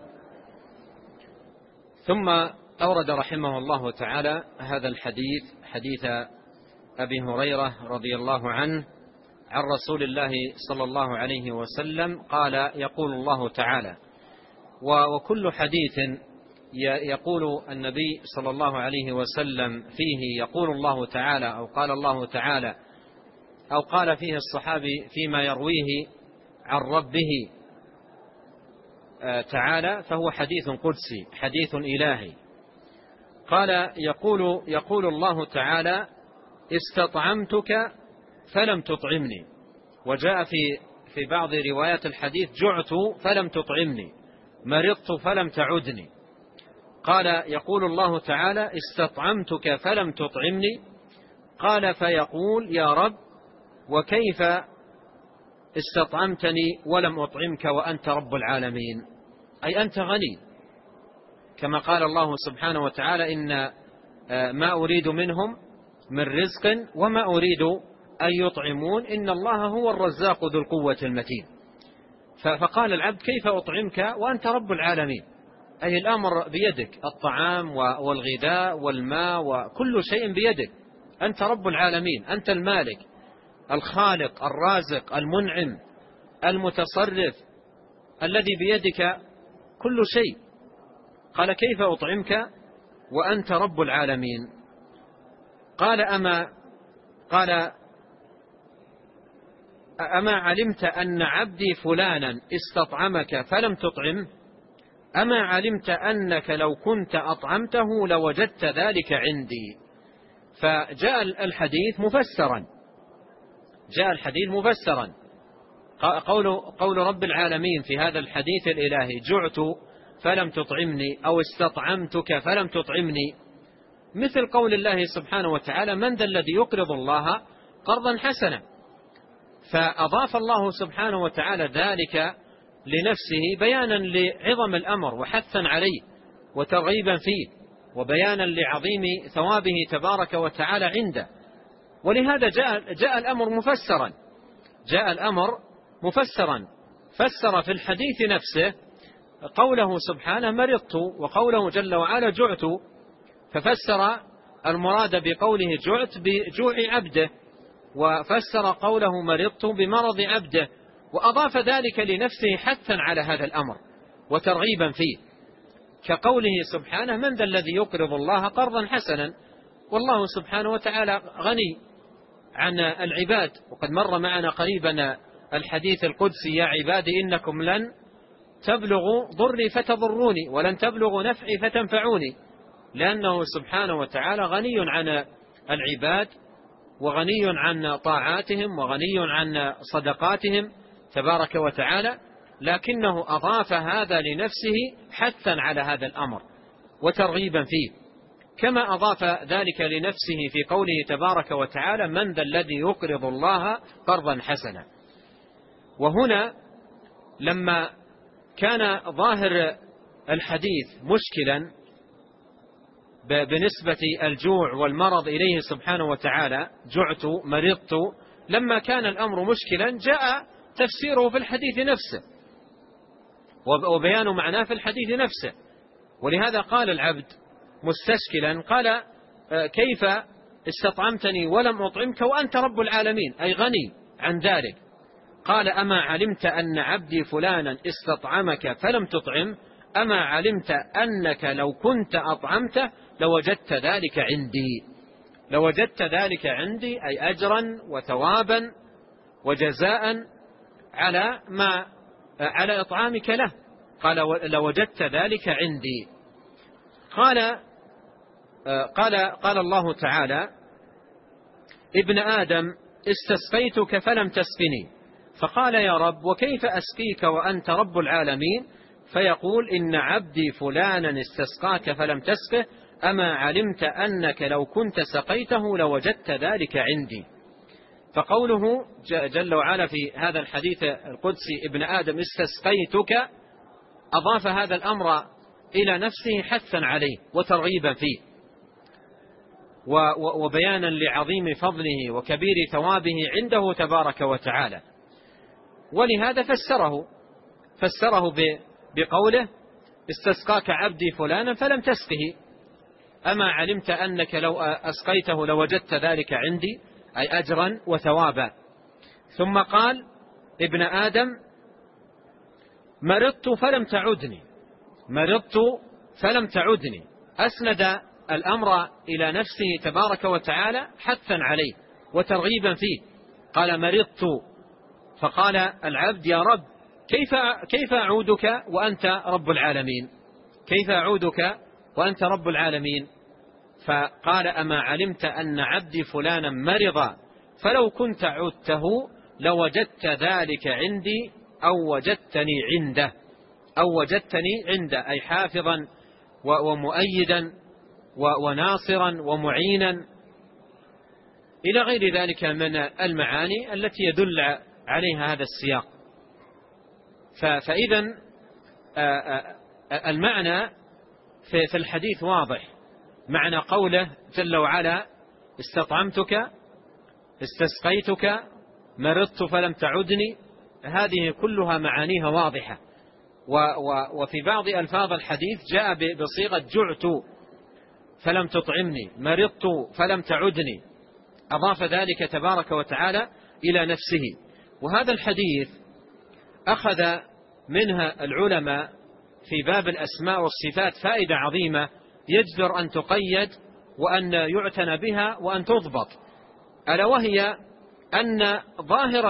S2: ثم أورد رحمه الله تعالى هذا الحديث، حديث أبي هريرة رضي الله عنه عن رسول الله صلى الله عليه وسلم قال: يقول الله تعالى. وكل حديث يقول النبي صلى الله عليه وسلم فيه يقول الله تعالى أو قال الله تعالى أو قال فيه الصحابي فيما يرويه عن ربه تعالى فهو حديث قدسي، حديث إلهي. قال: يقول الله تعالى: استطعمتك فلم تطعمني. وجاء في بعض روايات الحديث: جعت فلم تطعمني، مرضت فلم تعدني. قال: يقول الله تعالى: استطعمتك فلم تطعمني. قال: فيقول: يا رب وكيف استطعمتني ولم أطعمك وأنت رب العالمين؟ أي أنت غني، كما قال الله سبحانه وتعالى: إن ما أريد منهم من رزق وما أريد أن يطعمون إن الله هو الرزاق ذو القوة المتين. فقال العبد: كيف أطعمك وأنت رب العالمين؟ أي الأمر بيدك، الطعام والغذاء والماء وكل شيء بيدك، أنت رب العالمين، أنت المالك الخالق الرازق المنعم المتصرف الذي بيدك كل شيء. قال كيف أطعمك وأنت رب العالمين؟ قال أما علمت أن عبدي فلانا استطعمك فلم تطعمه؟ أما علمت أنك لو كنت أطعمته لوجدت ذلك عندي؟ فجاء الحديث مفسرا، قول رب العالمين في هذا الحديث الإلهي: جعت فلم تطعمني، أو استطعمتك فلم تطعمني، مثل قول الله سبحانه وتعالى: من ذا الذي يقرض الله قرضا حسنا. فأضاف الله سبحانه وتعالى ذلك لنفسه بيانا لعظم الأمر وحثا عليه وترغيبا فيه وبيانا لعظيم ثوابه تبارك وتعالى عنده. ولهذا جاء الأمر مفسرا، فسر في الحديث نفسه قوله سبحانه مرضت، وقوله جل وعلا جعت، ففسر المراد بقوله جعت بجوع عبده، وفسر قوله مرضت بمرض عبده، وأضاف ذلك لنفسه حثا على هذا الأمر وترغيبا فيه، كقوله سبحانه: من ذا الذي يقرض الله قرضا حسنا. والله سبحانه وتعالى غني عن العباد، وقد مر معنا قريبا الحديث القدسي: يا عبادي إنكم لن تبلغوا ضري فتضروني ولن تبلغوا نفعي فتنفعوني، لأنه سبحانه وتعالى غني عن العباد وغني عن طاعاتهم وغني عن صدقاتهم تبارك وتعالى، لكنه أضاف هذا لنفسه حثا على هذا الأمر وترغيبا فيه، كما أضاف ذلك لنفسه في قوله تبارك وتعالى: من ذا الذي يقرض الله قرضا حسنا. وهنا لما كان ظاهر الحديث مشكلا بنسبة الجوع والمرض إليه سبحانه وتعالى، جعت مرضت، لما كان الأمر مشكلا جاء تفسيره في الحديث نفسه وبيان معناه في الحديث نفسه. ولهذا قال العبد مستشكلا، قال: كيف استطعمتني ولم أطعمك وأنت رب العالمين، أي غني عن ذلك. قال: أما علمت أن عبدي فلانا استطعمك فلم تطعم؟ أما علمت أنك لو كنت أطعمته لوجدت ذلك عندي؟ لوجدت ذلك عندي أي أجرا وثوابا وجزاء على إطعامك له. قال: لوجدت ذلك عندي. قال الله تعالى: ابن آدم استسقيتك فلم تسقني، فقال: يا رب وكيف أسقيك وأنت رب العالمين؟ فيقول: إن عبدي فلانا استسقاك فلم تسقه، أما علمت أنك لو كنت سقيته لوجدت ذلك عندي. فقوله جل وعلا في هذا الحديث القدسي: ابن آدم استسقيتك، أضاف هذا الأمر إلى نفسه حثا عليه وترغيبا فيه وبيانا لعظيم فضله وكبير ثوابه عنده تبارك وتعالى. ولهذا فسره بقوله: استسقاك عبدي فلانا فلم تسقه، أما علمت أنك لو أسقيته لوجدت ذلك عندي، أي أجرا وثوابا. ثم قال: ابن آدم مرضت فلم تعدني، أسند الأمر إلى نفسه تبارك وتعالى حثا عليه وترغيبا فيه. قال: مرضت، فقال العبد: يا رب كيف أعودك وأنت رب العالمين؟ كيف أعودك وأنت رب العالمين؟ فقال: أما علمت أن عبدي فلانا مرض فلو كنت عدته لوجدت ذلك عندي، أو وجدتني عنده، أي حافظا ومؤيدا وناصرا ومعينا، إلى غير ذلك من المعاني التي يدل عليها هذا السياق. فإذا المعنى في الحديث واضح، معنى قوله جل وعلا: استطعمتك، استسقيتك، مرضت فلم تعدني، هذه كلها معانيها واضحة، وفي بعض ألفاظ الحديث جاء بصيغة جعت فلم تطعمني، مرضت فلم تعدني، أضاف ذلك تبارك وتعالى إلى نفسه. وهذا الحديث أخذ منها العلماء في باب الأسماء والصفات فائدة عظيمة يجدر أن تقيد وأن يعتنى بها وأن تضبط، ألا وهي أن ظاهر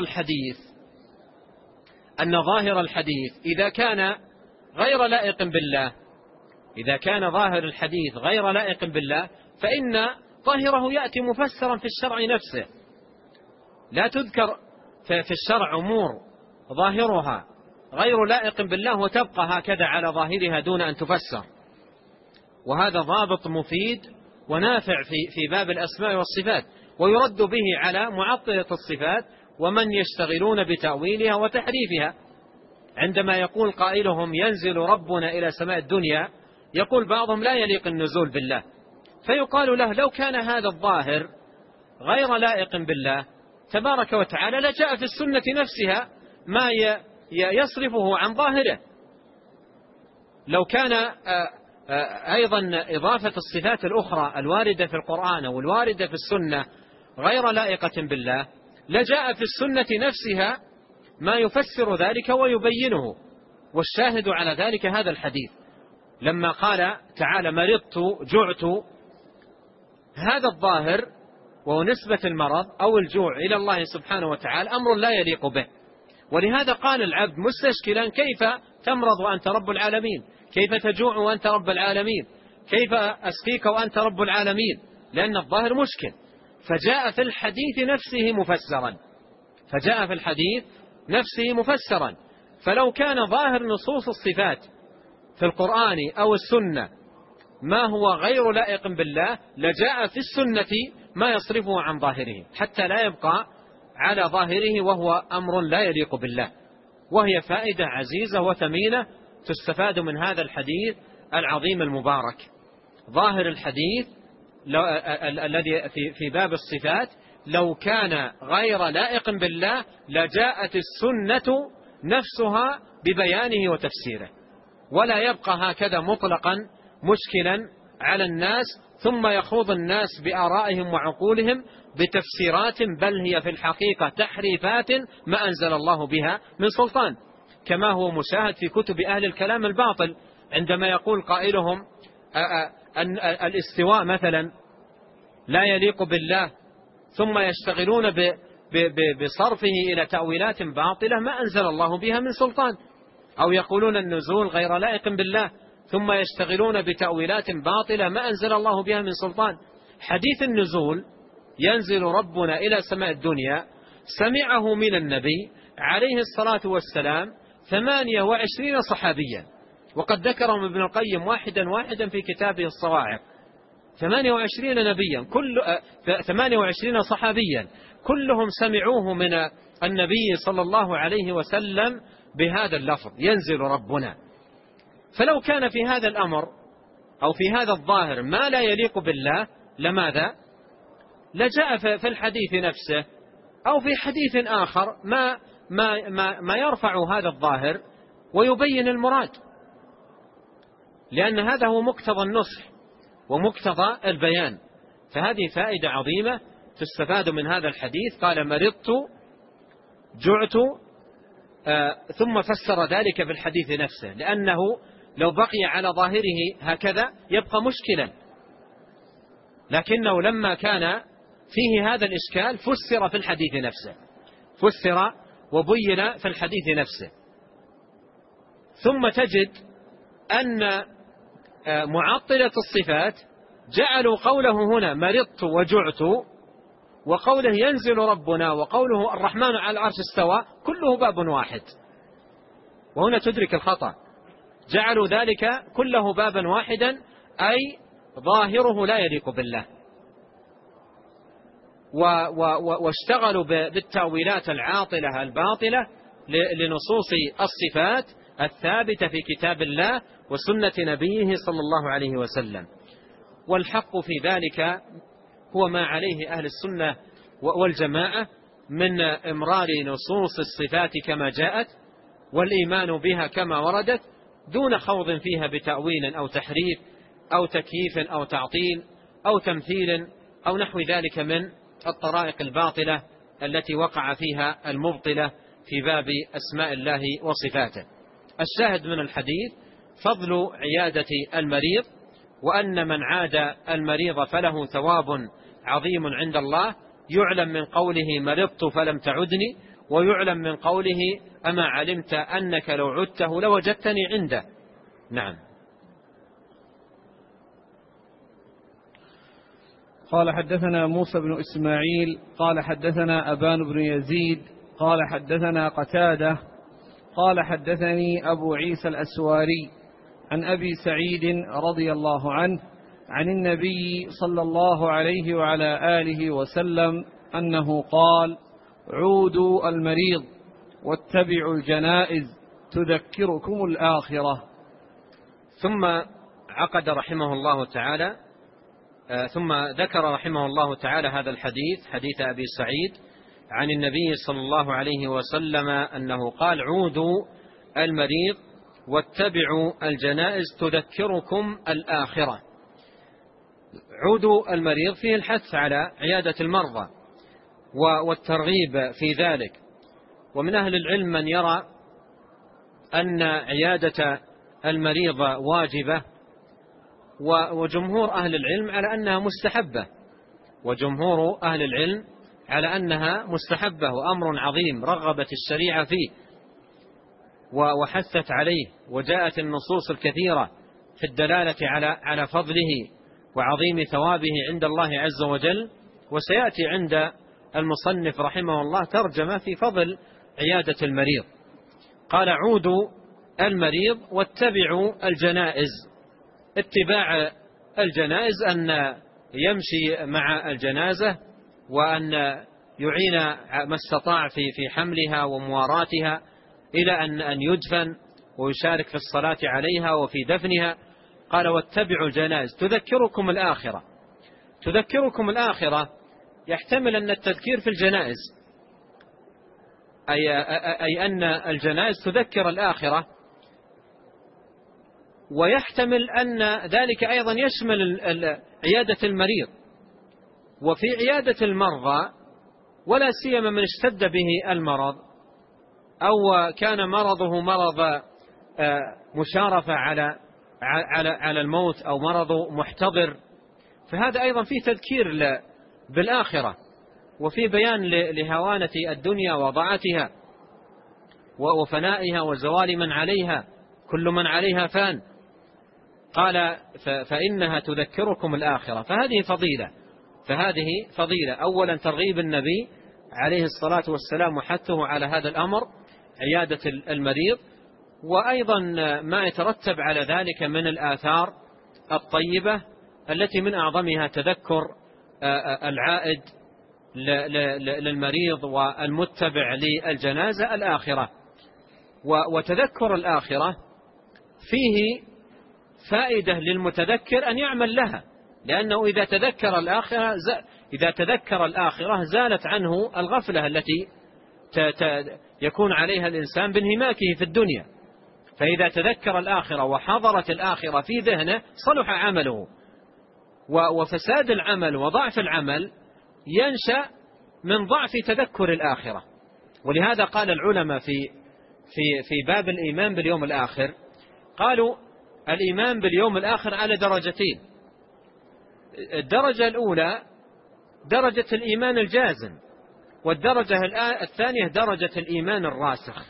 S2: الحديث إذا كان غير لائق بالله، إذا كان ظاهر الحديث غير لائق بالله فإن ظاهره يأتي مفسرا في الشرع نفسه. لا تذكر في الشرع أمور ظاهرها غير لائق بالله وتبقى هكذا على ظاهرها دون أن تفسر. وهذا ضابط مفيد ونافع في باب الأسماء والصفات، ويرد به على معطلة الصفات ومن يشتغلون بتأويلها وتحريفها. عندما يقول قائلهم ينزل ربنا إلى سماء الدنيا، يقول بعضهم لا يليق النزول بالله، فيقال له لو كان هذا الظاهر غير لائق بالله تبارك وتعالى لجاء في السنة نفسها ما يصرفه عن ظاهره. لو كان أيضا إضافة الصفات الأخرى الواردة في القرآن أو الواردة في السنة غير لائقة بالله لجاء في السنة نفسها ما يفسر ذلك ويبينه. والشاهد على ذلك هذا الحديث لما قال تعالى مرضت جعت، هذا الظاهر وهو نسبة المرض أو الجوع إلى الله سبحانه وتعالى أمر لا يليق به. ولهذا قال العبد مستشكلا كيف تمرض وأنت رب العالمين، كيف تجوع وأنت رب العالمين، كيف أسقيك وأنت رب العالمين، لأن الظاهر مشكل. فجاء في الحديث نفسه مفسرا. فلو كان ظاهر نصوص الصفات في القرآن أو السنة ما هو غير لائق بالله لجاء في السنة ما يصرفه عن ظاهره حتى لا يبقى على ظاهره وهو أمر لا يليق بالله. وهي فائدة عزيزة وثمينة تستفاد من هذا الحديث العظيم المبارك. ظاهر الحديث الذي في باب الصفات لو كان غير لائق بالله لجاءت السنة نفسها ببيانه وتفسيره، ولا يبقى هكذا مطلقا مشكلا على الناس ثم يخوض الناس بآرائهم وعقولهم بتفسيرات بل هي في الحقيقة تحريفات ما أنزل الله بها من سلطان، كما هو مشاهد في كتب أهل الكلام الباطل عندما يقول قائلهم أن الاستواء مثلا لا يليق بالله ثم يشتغلون بصرفه إلى تأويلات باطلة ما أنزل الله بها من سلطان، أو يقولون النزول غير لائق بالله ثم يشتغلون بتأويلات باطلة ما أنزل الله بها من سلطان. حديث النزول ينزل ربنا إلى سماء الدنيا سمعه من النبي عليه الصلاة والسلام 28 صحابيا، وقد ذكرهم ابن القيم واحدا في كتابه الصواعق. 28 نبيا 28 صحابيا كلهم سمعوه من النبي صلى الله عليه وسلم بهذا اللفظ ينزل ربنا. فلو كان في هذا الأمر أو في هذا الظاهر ما لا يليق بالله لماذا؟ لجاء في الحديث نفسه أو في حديث آخر ما يرفع هذا الظاهر ويبين المراد، لأن هذا هو مقتضى النصح ومقتضى البيان. فهذه فائدة عظيمة تستفاد من هذا الحديث. قال مرضت جعت ثم فسر ذلك بالحديث نفسه، لأنه لو بقي على ظاهره هكذا يبقى مشكلا، لكنه لما كان فيه هذا الإشكال فسر في الحديث نفسه، فسر وبين في الحديث نفسه. ثم تجد أن معطلة الصفات جعلوا قوله هنا مرضت وجعت وقوله ينزل ربنا وقوله الرحمن على العرش استوى كله باب واحد، وهنا تدرك الخطأ. جعلوا ذلك كله بابا واحدا أي ظاهره لا يليق بالله، واشتغلوا بالتأويلات العاطلة الباطلة لنصوص الصفات الثابتة في كتاب الله وسنة نبيه صلى الله عليه وسلم. والحق في ذلك هو ما عليه أهل السنة والجماعة من إمرار نصوص الصفات كما جاءت والإيمان بها كما وردت دون خوض فيها بتأويل أو تحريف أو تكييف أو تعطيل أو تمثيل أو نحو ذلك من الطرائق الباطلة التي وقع فيها المبطلة في باب أسماء الله وصفاته. الشاهد من الحديث فضل عيادة المريض، وأن من عاد المريض فله ثواب عظيم عند الله، يعلم من قوله مرضت فلم تعدني، ويعلم من قوله أما علمت أنك لو عدته لوجدتني عنده. نعم.
S1: قال حدثنا موسى بن إسماعيل قال حدثنا أبان بن يزيد قال حدثنا قتادة قال حدثني أبو عيسى الأسواري عن أبي سعيد رضي الله عنه عن النبي صلى الله عليه وعلى آله وسلم أنه قال عودوا المريض واتبعوا الجنائز تذكركم الآخرة.
S2: ثم عقد رحمه الله تعالى ثم ذكر رحمه الله تعالى هذا الحديث، حديث أبي سعيد عن النبي صلى الله عليه وسلم أنه قال عودوا المريض واتبعوا الجنائز تذكركم الآخرة. عودوا المريض فيه الحث على عيادة المرضى والترغيب في ذلك، ومن أهل العلم من يرى أن عيادة المريض واجبة، وجمهور أهل العلم على أنها مستحبة، وجمهور أهل العلم على أنها مستحبة وأمر عظيم رغبت الشريعة فيه وحثت عليه، وجاءت النصوص الكثيرة في الدلالة على فضله وعظيم ثوابه عند الله عز وجل. وسيأتي عند المصنف رحمه الله ترجمة في فضل عيادة المريض. قال عودوا المريض واتبعوا الجنائز. اتباع الجنائز أن يمشي مع الجنازة، وأن يعين ما استطاع في حملها ومواراتها إلى أن يدفن، ويشارك في الصلاة عليها وفي دفنها. قال واتبعوا الجنائز تذكركم الآخرة. تذكركم الآخرة يحتمل أن التذكير في الجنائز، أي أن الجنائز تذكر الآخرة، ويحتمل أن ذلك أيضا يشمل عيادة المريض. وفي عيادة المرضى ولا سيما من اشتد به المرض أو كان مرضه مرض مشارفة على الموت أو مرض محتضر، فهذا أيضا فيه تذكير بالآخرة، وفي بيان لهوانة الدنيا وضعتها وفنائها وزوال من عليها، كل من عليها فان. قال فإنها تذكركم الآخرة. فهذه فضيلة أولا ترغيب النبي عليه الصلاة والسلام وحثه على هذا الأمر عيادة المريض، وأيضا ما يترتب على ذلك من الآثار الطيبة التي من أعظمها تذكر العائد للمريض والمتبع للجنازة الآخرة. وتذكر الآخرة فيه فائدة للمتذكر أن يعمل لها، لأنه إذا تذكر الآخرة زالت عنه الغفلة التي يكون عليها الإنسان بانهماكه في الدنيا. فإذا تذكر الآخرة وحضرت الآخرة في ذهنه صلح عمله، وفساد العمل وضعف العمل ينشأ من ضعف تذكر الآخرة. ولهذا قال العلماء في باب الإيمان باليوم الآخر، قالوا الإيمان باليوم الآخر على درجتين. الدرجة الأولى درجة الإيمان الجازم، والدرجة الثانية درجة الإيمان الراسخ.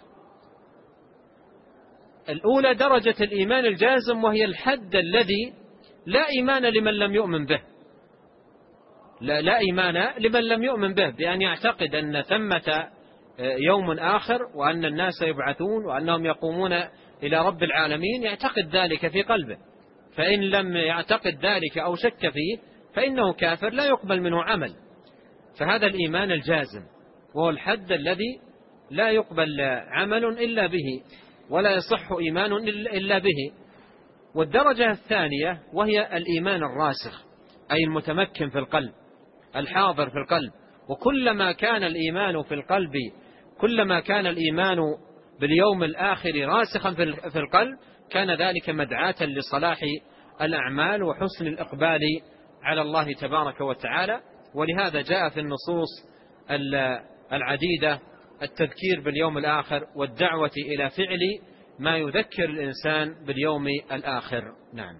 S2: الأولى درجة الإيمان الجازم، وهي الحد الذي لا إيمان لمن لم يؤمن به، لا إيمان لمن لم يؤمن به، بأن يعتقد أن ثمة يوم آخر وأن الناس يبعثون وأنهم يقومون إلى رب العالمين، يعتقد ذلك في قلبه. فإن لم يعتقد ذلك أو شك فيه فإنه كافر لا يقبل منه عمل. فهذا الإيمان الجازم، وهو الحد الذي لا يقبل عمل إلا به، ولا يصح إيمان إلا به. والدرجة الثانية وهي الإيمان الراسخ، أي المتمكن في القلب، الحاضر في القلب. وكلما كان الإيمان في القلب، كلما كان الإيمان باليوم الآخر راسخا في القلب كان ذلك مدعاة لصلاح الأعمال وحسن الإقبال على الله تبارك وتعالى. ولهذا جاء في النصوص العديدة التذكير باليوم الآخر والدعوة إلى فعل ما يذكر الإنسان باليوم الآخر. نعم.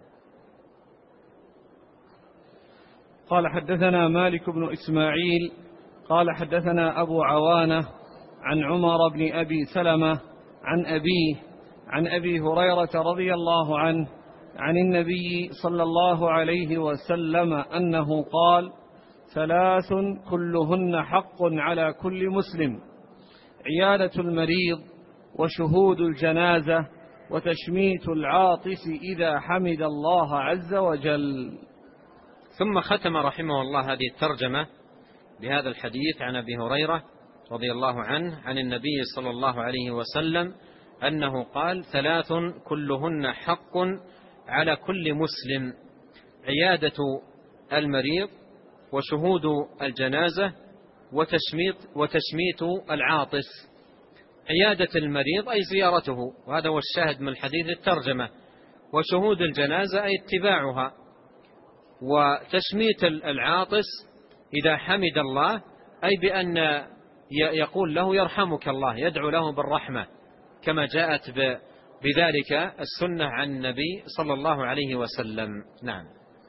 S1: قال حدثنا مالك بن إسماعيل قال حدثنا أبو عوانة عن عمر بن أبي سلمة عن أبيه عن أبي هريرة رضي الله عنه عن النبي صلى الله عليه وسلم أنه قال: 3 كلهن حق على كل مسلم: عيادة المريض، وشهود الجنازة، وتشميت العاطس إذا حمد الله عز وجل.
S2: ثم ختم رحمه الله هذه الترجمة بهذا الحديث عن أبي هريرة رضي الله عنه عن النبي صلى الله عليه وسلم أنه قال: 3 كلهن حق على كل مسلم: عيادة المريض، وشهود الجنازة، وتشميت العاطس. عيادة المريض أي زيارته، وهذا هو الشاهد من الحديث الترجمة. وشهود الجنازة أي اتباعها. وتشميت العاطس إذا حمد الله أي بأن يقول له يرحمك الله، يدعو له بالرحمة، كما جاءت بذلك السنة عن النبي صلى الله عليه وسلم. نعم.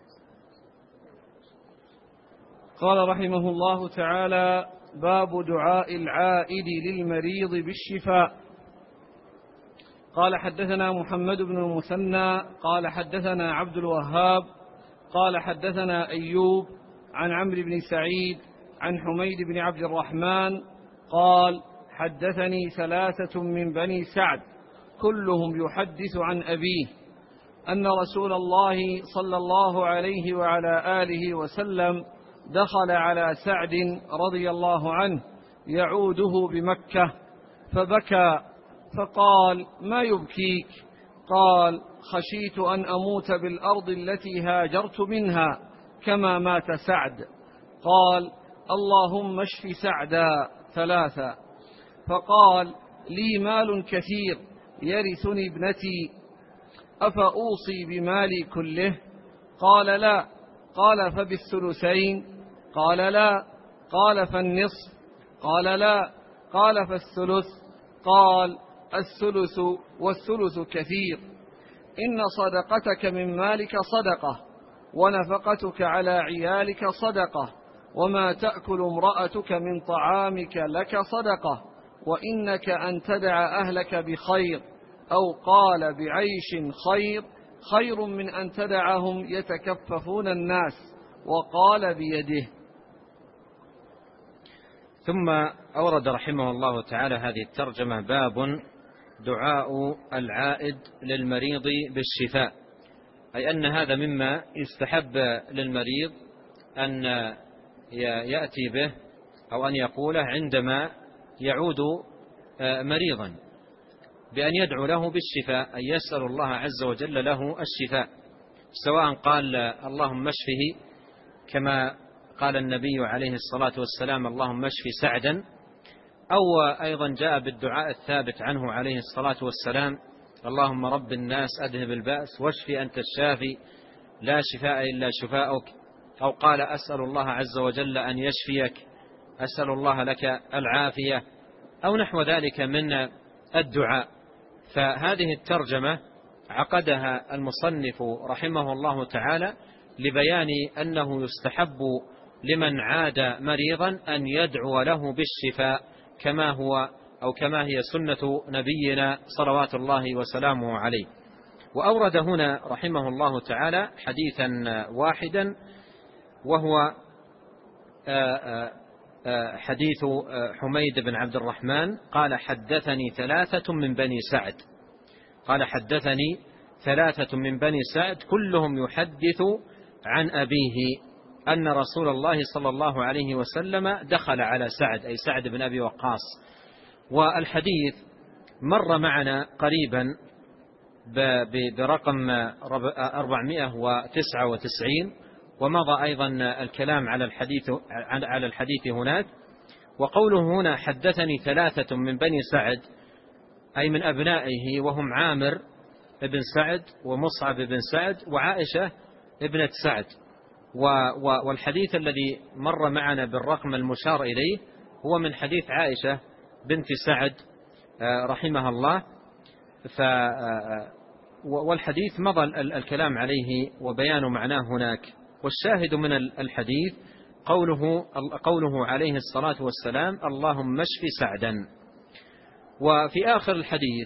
S1: قال رحمه الله تعالى: باب دعاء العائد للمريض بالشفاء. قال حدثنا محمد بن المثنى قال حدثنا عبد الوهاب قال حدثنا أيوب عن عمرو بن سعيد عن حميد بن عبد الرحمن قال: حدثني 3 من بني سعد كلهم يحدث عن أبيه أن رسول الله صلى الله عليه وعلى آله وسلم دخل على سعد رضي الله عنه يعوده بمكة فبكى، فقال: ما يبكيك؟ قال: خشيت أن أموت بالأرض التي هاجرت منها كما مات سعد. قال: اللهم اشف سعدا 3. فقال: لي مال كثير يرثني ابنتي، أفأوصي بمالي كله؟ قال: لا. قال: فبالثلثين؟ قال: لا. قال: فالنصف؟ قال: لا. قال: فالثلث؟ قال: الثلث والثلث كثير. إن صدقتك من مالك صدقة، ونفقتك على عيالك صدقة، وما تأكل امرأتك من طعامك لك صدقة، وإنك أن تدع أهلك بخير، أو قال بعيش خير من أن تدعهم يتكففون الناس، وقال بيده.
S2: ثم أورد رحمه الله تعالى هذه الترجمة: باب دعاء العائد للمريض بالشفاء، أي أن هذا مما يستحب للمريض أن يأتي به أو أن يقوله عندما يعود مريضا، بأن يدعو له بالشفاء، أن يسأل الله عز وجل له الشفاء، سواء قال اللهم اشفه كما قال النبي عليه الصلاة والسلام اللهم اشف سعدا، أو أيضا جاء بالدعاء الثابت عنه عليه الصلاة والسلام اللهم رب الناس أذهب البأس واشفي أنت الشافي لا شفاء إلا شفاؤك، أو قال أسأل الله عز وجل أن يشفيك، أسأل الله لك العافية، أو نحو ذلك من الدعاء. فهذه الترجمة عقدها المصنف رحمه الله تعالى لبيان أنه يستحب لمن عاد مريضا أن يدعو له بالشفاء كما هو أو كما هي سنة نبينا صلوات الله وسلامه عليه. وأورد هنا رحمه الله تعالى حديثا واحدا، وهو حديث حميد بن عبد الرحمن قال: حدثني 3 من بني سعد. قال: حدثني 3 من بني سعد كلهم يحدث عن أبيه أن رسول الله صلى الله عليه وسلم دخل على سعد، أي سعد بن أبي وقاص. والحديث مر معنا قريبا برقم 499، ومضى أيضا الكلام على الحديث هناك. وقوله هنا حدثني 3 من بني سعد، أي من أبنائه، وهم عامر ابن سعد ومصعب بن سعد وعائشة ابنة سعد. والحديث الذي مر معنا بالرقم المشار إليه هو من حديث عائشة بنت سعد رحمها الله. والحديث مضى الكلام عليه وبيان معناه هناك. والشاهد من الحديث قوله عليه الصلاة والسلام: اللهم اشف سعدا. وفي آخر الحديث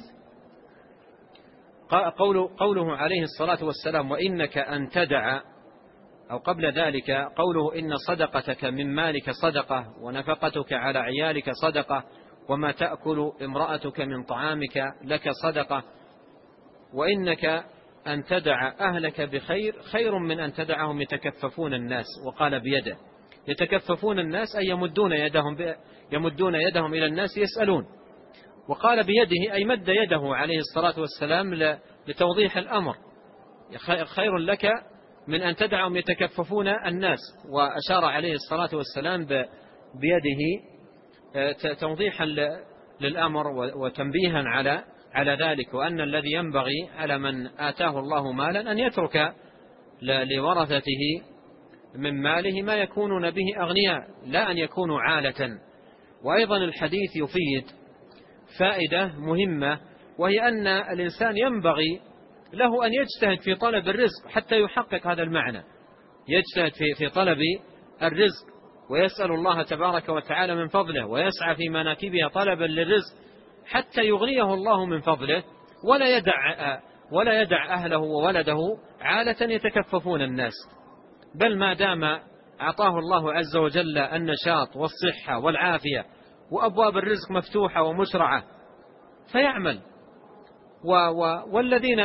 S2: قوله عليه الصلاة والسلام: وإنك أن تدع، أو قبل ذلك قوله: إن صدقتك من مالك صدقة، ونفقتك على عيالك صدقة، وما تأكل امرأتك من طعامك لك صدقة، وإنك أن تدع أهلك بخير خير من أن تدعهم يتكففون الناس. وقال بيده، يتكففون الناس أي يمدون يدهم إلى الناس يسألون. وقال بيده أي مد يده عليه الصلاة والسلام لتوضيح الأمر، خير لك من أن تدعهم يتكففون الناس. وأشار عليه الصلاة والسلام بيده توضيحا للأمر وتنبيها على ذلك، وأن الذي ينبغي على من آتاه الله مالا أن يترك لورثته من ماله ما يكونون به أغنياء، لا أن يكونوا عالة. وأيضا الحديث يفيد فائدة مهمة، وهي أن الإنسان ينبغي له أن يجتهد في طلب الرزق حتى يحقق هذا المعنى، يجتهد في طلب الرزق، ويسأل الله تبارك وتعالى من فضله، ويسعى في مناكبها طلبا للرزق حتى يغنيه الله من فضله، ولا يدع أهله وولده عالة يتكففون الناس، بل ما دام أعطاه الله عز وجل النشاط والصحة والعافية وأبواب الرزق مفتوحة ومشرعة فيعمل. والذين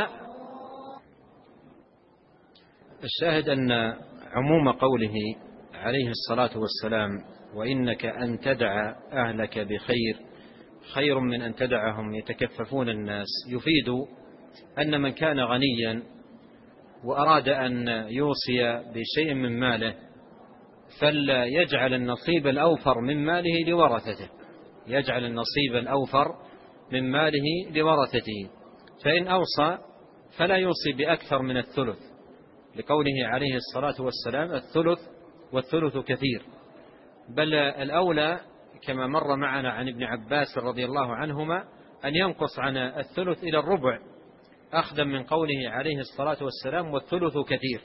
S2: الشاهد أن عموم قوله عليه الصلاة والسلام: وإنك أن تدع أهلك بخير خير من أن تدعهم يتكففون الناس، يفيد أن من كان غنيا وأراد أن يوصي بشيء من ماله فليجعل النصيب الأوفر من ماله لورثته، يجعل النصيب الأوفر من ماله لورثته. فإن أوصى فلا يوصي بأكثر من الثلث، لقوله عليه الصلاة والسلام: الثلث والثلث كثير. بل الأولى كما مر معنا عن ابن عباس رضي الله عنهما أن ينقص عن الثلث إلى الربع، أخذا من قوله عليه الصلاة والسلام: والثلث كثير.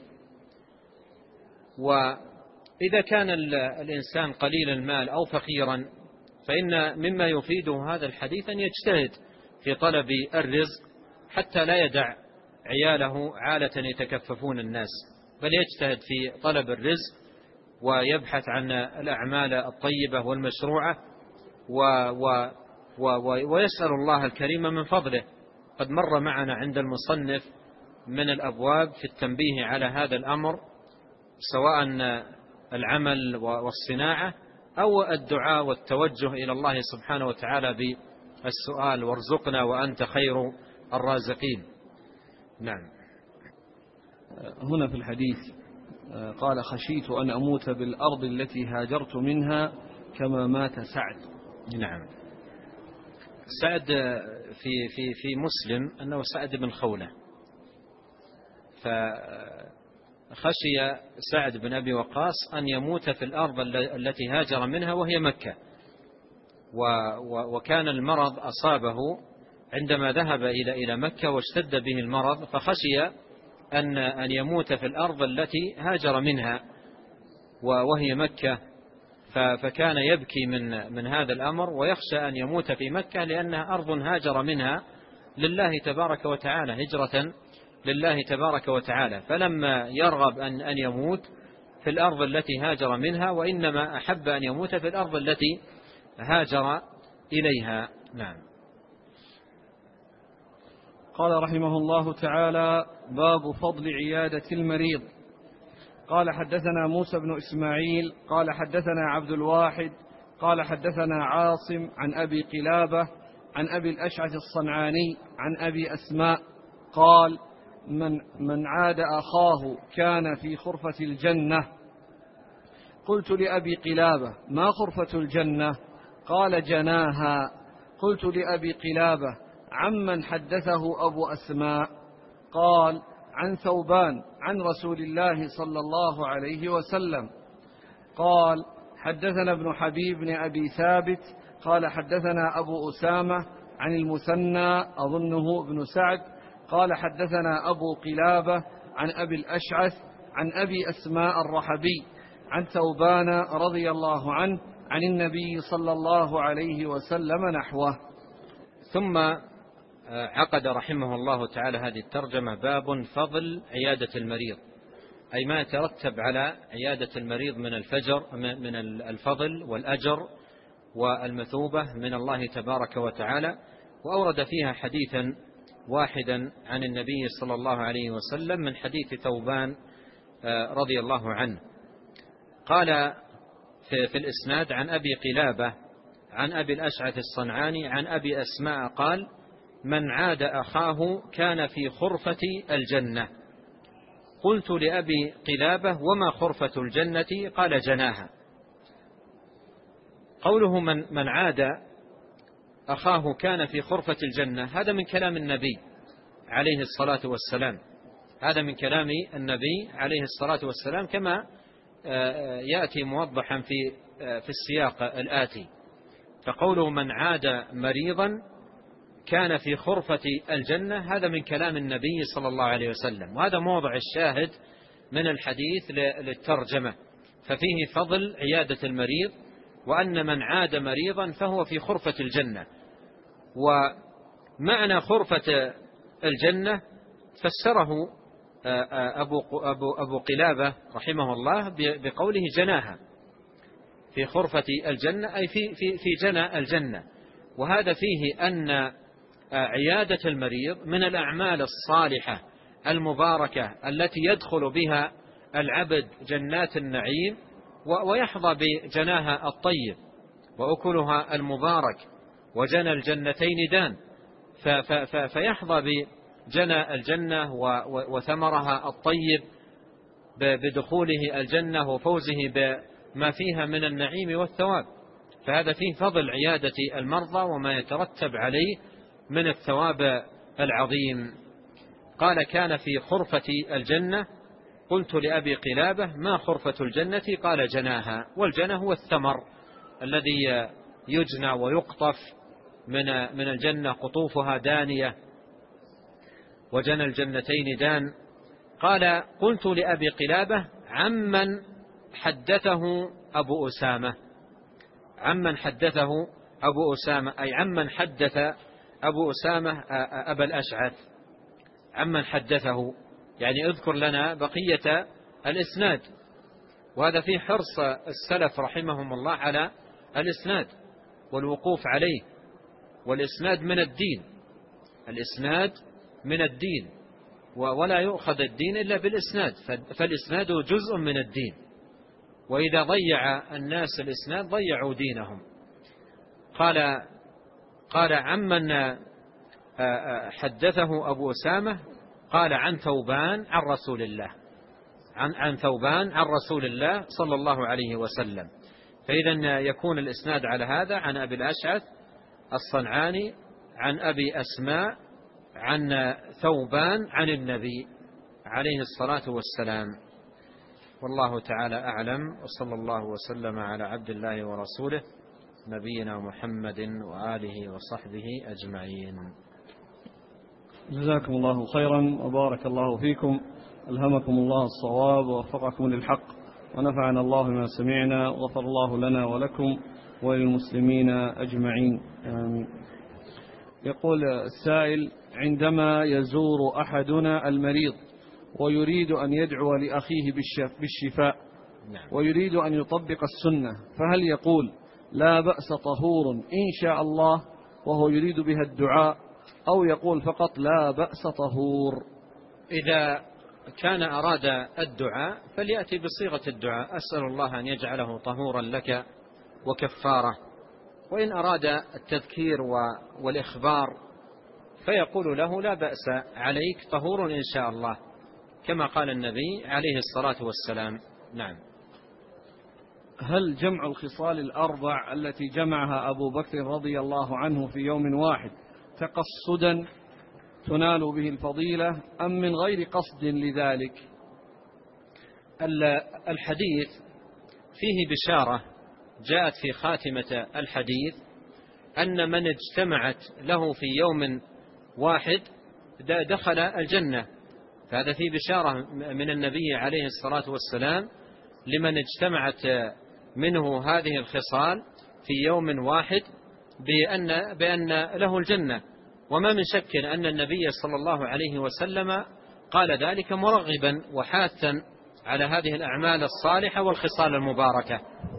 S2: وإذا كان الإنسان قليل المال أو فقيرا فإن مما يفيده هذا الحديث أن يجتهد في طلب الرزق حتى لا يدع عياله عالة يتكففون الناس، بل يجتهد في طلب الرزق ويبحث عن الأعمال الطيبة والمشروعة ويسأل الله الكريم من فضله. قد مر معنا عند المصنف من الأبواب في التنبيه على هذا الأمر، سواء العمل والصناعة أو الدعاء والتوجه إلى الله سبحانه وتعالى بالسؤال: وارزقنا وأنت خير الرازقين. نعم.
S1: هنا في الحديث قال: خشيت أن أموت بالأرض التي هاجرت منها كما مات سعد.
S2: نعم. سعد في مسلم أنه سعد بن خولة، فخشي سعد بن أبي وقاص أن يموت في الأرض التي هاجر منها وهي مكة، وكان المرض أصابه عندما ذهب إلى مكة واشتد به المرض، فخشي أن يموت في الأرض التي هاجر منها وهي مكة، فكان يبكي من هذا الأمر ويخشى أن يموت في مكة، لأنها أرض هاجر منها لله تبارك وتعالى، هجرة لله تبارك وتعالى، فلما يرغب أن يموت في الأرض التي هاجر منها، وإنما أحب أن يموت في الأرض التي هاجر إليها. نعم.
S1: قال رحمه الله تعالى: باب فضل عيادة المريض. قال: حدثنا موسى بن إسماعيل قال حدثنا عبد الواحد قال حدثنا عاصم عن أبي قلابة عن أبي الأشعث الصنعاني عن أبي أسماء قال: من عاد أخاه كان في خرفة الجنة. قلت لأبي قلابة: ما خرفة الجنة؟ قال: جناها. قلت لأبي قلابة: عمن حدثه أبو أسماء؟ قال: عن ثوبان عن رسول الله صلى الله عليه وسلم. قال: حدثنا ابن حبيب بن أبي ثابت قال: حدثنا أبو أسامة عن المثنى أظنه ابن سعد قال: حدثنا أبو قلابة عن أبي الأشعث عن أبي أسماء الرحبي عن ثوبان رضي الله عنه عن النبي صلى الله عليه وسلم نحوه.
S2: ثم عقد رحمه الله تعالى هذه الترجمة: باب فضل عيادة المريض، أي ما يترتب على عيادة المريض من الفضل والأجر والمثوبة من الله تبارك وتعالى. وأورد فيها حديثا واحدا عن النبي صلى الله عليه وسلم من حديث ثوبان رضي الله عنه. قال في الإسناد: عن أبي قلابة عن أبي الأشعث الصنعاني عن أبي أسماء قال: من عاد أخاه كان في خرفة الجنة. قلت لأبي قلابة: وما خرفة الجنة؟ قال: جناها. قوله من عاد أخاه كان في خرفة الجنة، هذا من كلام النبي عليه الصلاة والسلام، هذا من كلام النبي عليه الصلاة والسلام كما يأتي موضحا في السياق الآتي. فقوله من عاد مريضا كان في خرفة الجنة هذا من كلام النبي صلى الله عليه وسلم، وهذا موضع الشاهد من الحديث للترجمة. ففيه فضل عيادة المريض، وأن من عاد مريضا فهو في خرفة الجنة. ومعنى خرفة الجنة فسره أبو قلابة رحمه الله بقوله جناها، في خرفة الجنة أي في جنى الجنة. وهذا فيه أن عيادة المريض من الأعمال الصالحة المباركة التي يدخل بها العبد جنات النعيم ويحظى بجناها الطيب وأكلها المبارك، وجنى الجنتين دان، فيحظى بجنى الجنة وثمرها الطيب بدخوله الجنة وفوزه بما فيها من النعيم والثواب. فهذا فيه فضل عيادة المرضى وما يترتب عليه من الثواب العظيم. قال: كان في خرفة الجنة. قلت لأبي قلابة: ما خرفة الجنة؟ قال: جناها. والجنى هو الثمر الذي يجنى ويقطف من الجنة، قطوفها دانية، وجنى الجنتين دان. قال: قلت لأبي قلابة: عمن حدثه أبو أسامة؟ عمن حدثه أبو أسامة أي عمن حدث أبو أسامة أبا الأشعث، عمن حدثه يعني اذكر لنا بقية الإسناد. وهذا فيه حرص السلف رحمهم الله على الإسناد والوقوف عليه، والإسناد من الدين، الإسناد من الدين، ولا يؤخذ الدين إلا بالإسناد، فالإسناد جزء من الدين، وإذا ضيع الناس الإسناد ضيعوا دينهم. قال عمن حدثه أبو أسامة؟ قال: عن ثوبان عن رسول الله، عن ثوبان عن رسول الله صلى الله عليه وسلم. فإذا يكون الإسناد على هذا: عن أبي الأشعث الصنعاني عن أبي أسماء عن ثوبان عن النبي عليه الصلاة والسلام. والله تعالى أعلم، وصلى الله وسلم على عبد الله ورسوله نبينا محمد وآله وصحبه أجمعين.
S1: جزاكم الله خيرا وبارك الله فيكم، ألهمكم الله الصواب ووفقكم للحق، ونفعنا الله بما سمعنا، وغفر الله لنا ولكم وللمسلمين أجمعين، آمين. يقول السائل: عندما يزور أحدنا المريض ويريد أن يدعو لأخيه بالشفاء ويريد أن يطبق السنة، فهل يقول لا بأس طهور إن شاء الله وهو يريد بها الدعاء، أو يقول فقط لا بأس طهور؟
S2: إذا كان أراد الدعاء فليأتي بصيغة الدعاء: أسأل الله أن يجعله طهورا لك وكفارة. وإن أراد التذكير والإخبار فيقول له: لا بأس عليك طهور إن شاء الله، كما قال النبي عليه الصلاة والسلام. نعم.
S1: هل جمع الخصال الأربع التي جمعها أبو بكر رضي الله عنه في يوم واحد تقصدا تنال به الفضيلة أم من غير قصد لذلك؟
S2: الحديث فيه بشارة جاءت في خاتمة الحديث أن من اجتمعت له في يوم واحد دخل الجنة، فهذا فيه بشارة من النبي عليه الصلاة والسلام لمن اجتمعت منه هذه الخصال في يوم واحد بأن له الجنة. وما من شك أن النبي صلى الله عليه وسلم قال ذلك مرغبا وحاثا على هذه الأعمال الصالحة والخصال المباركة.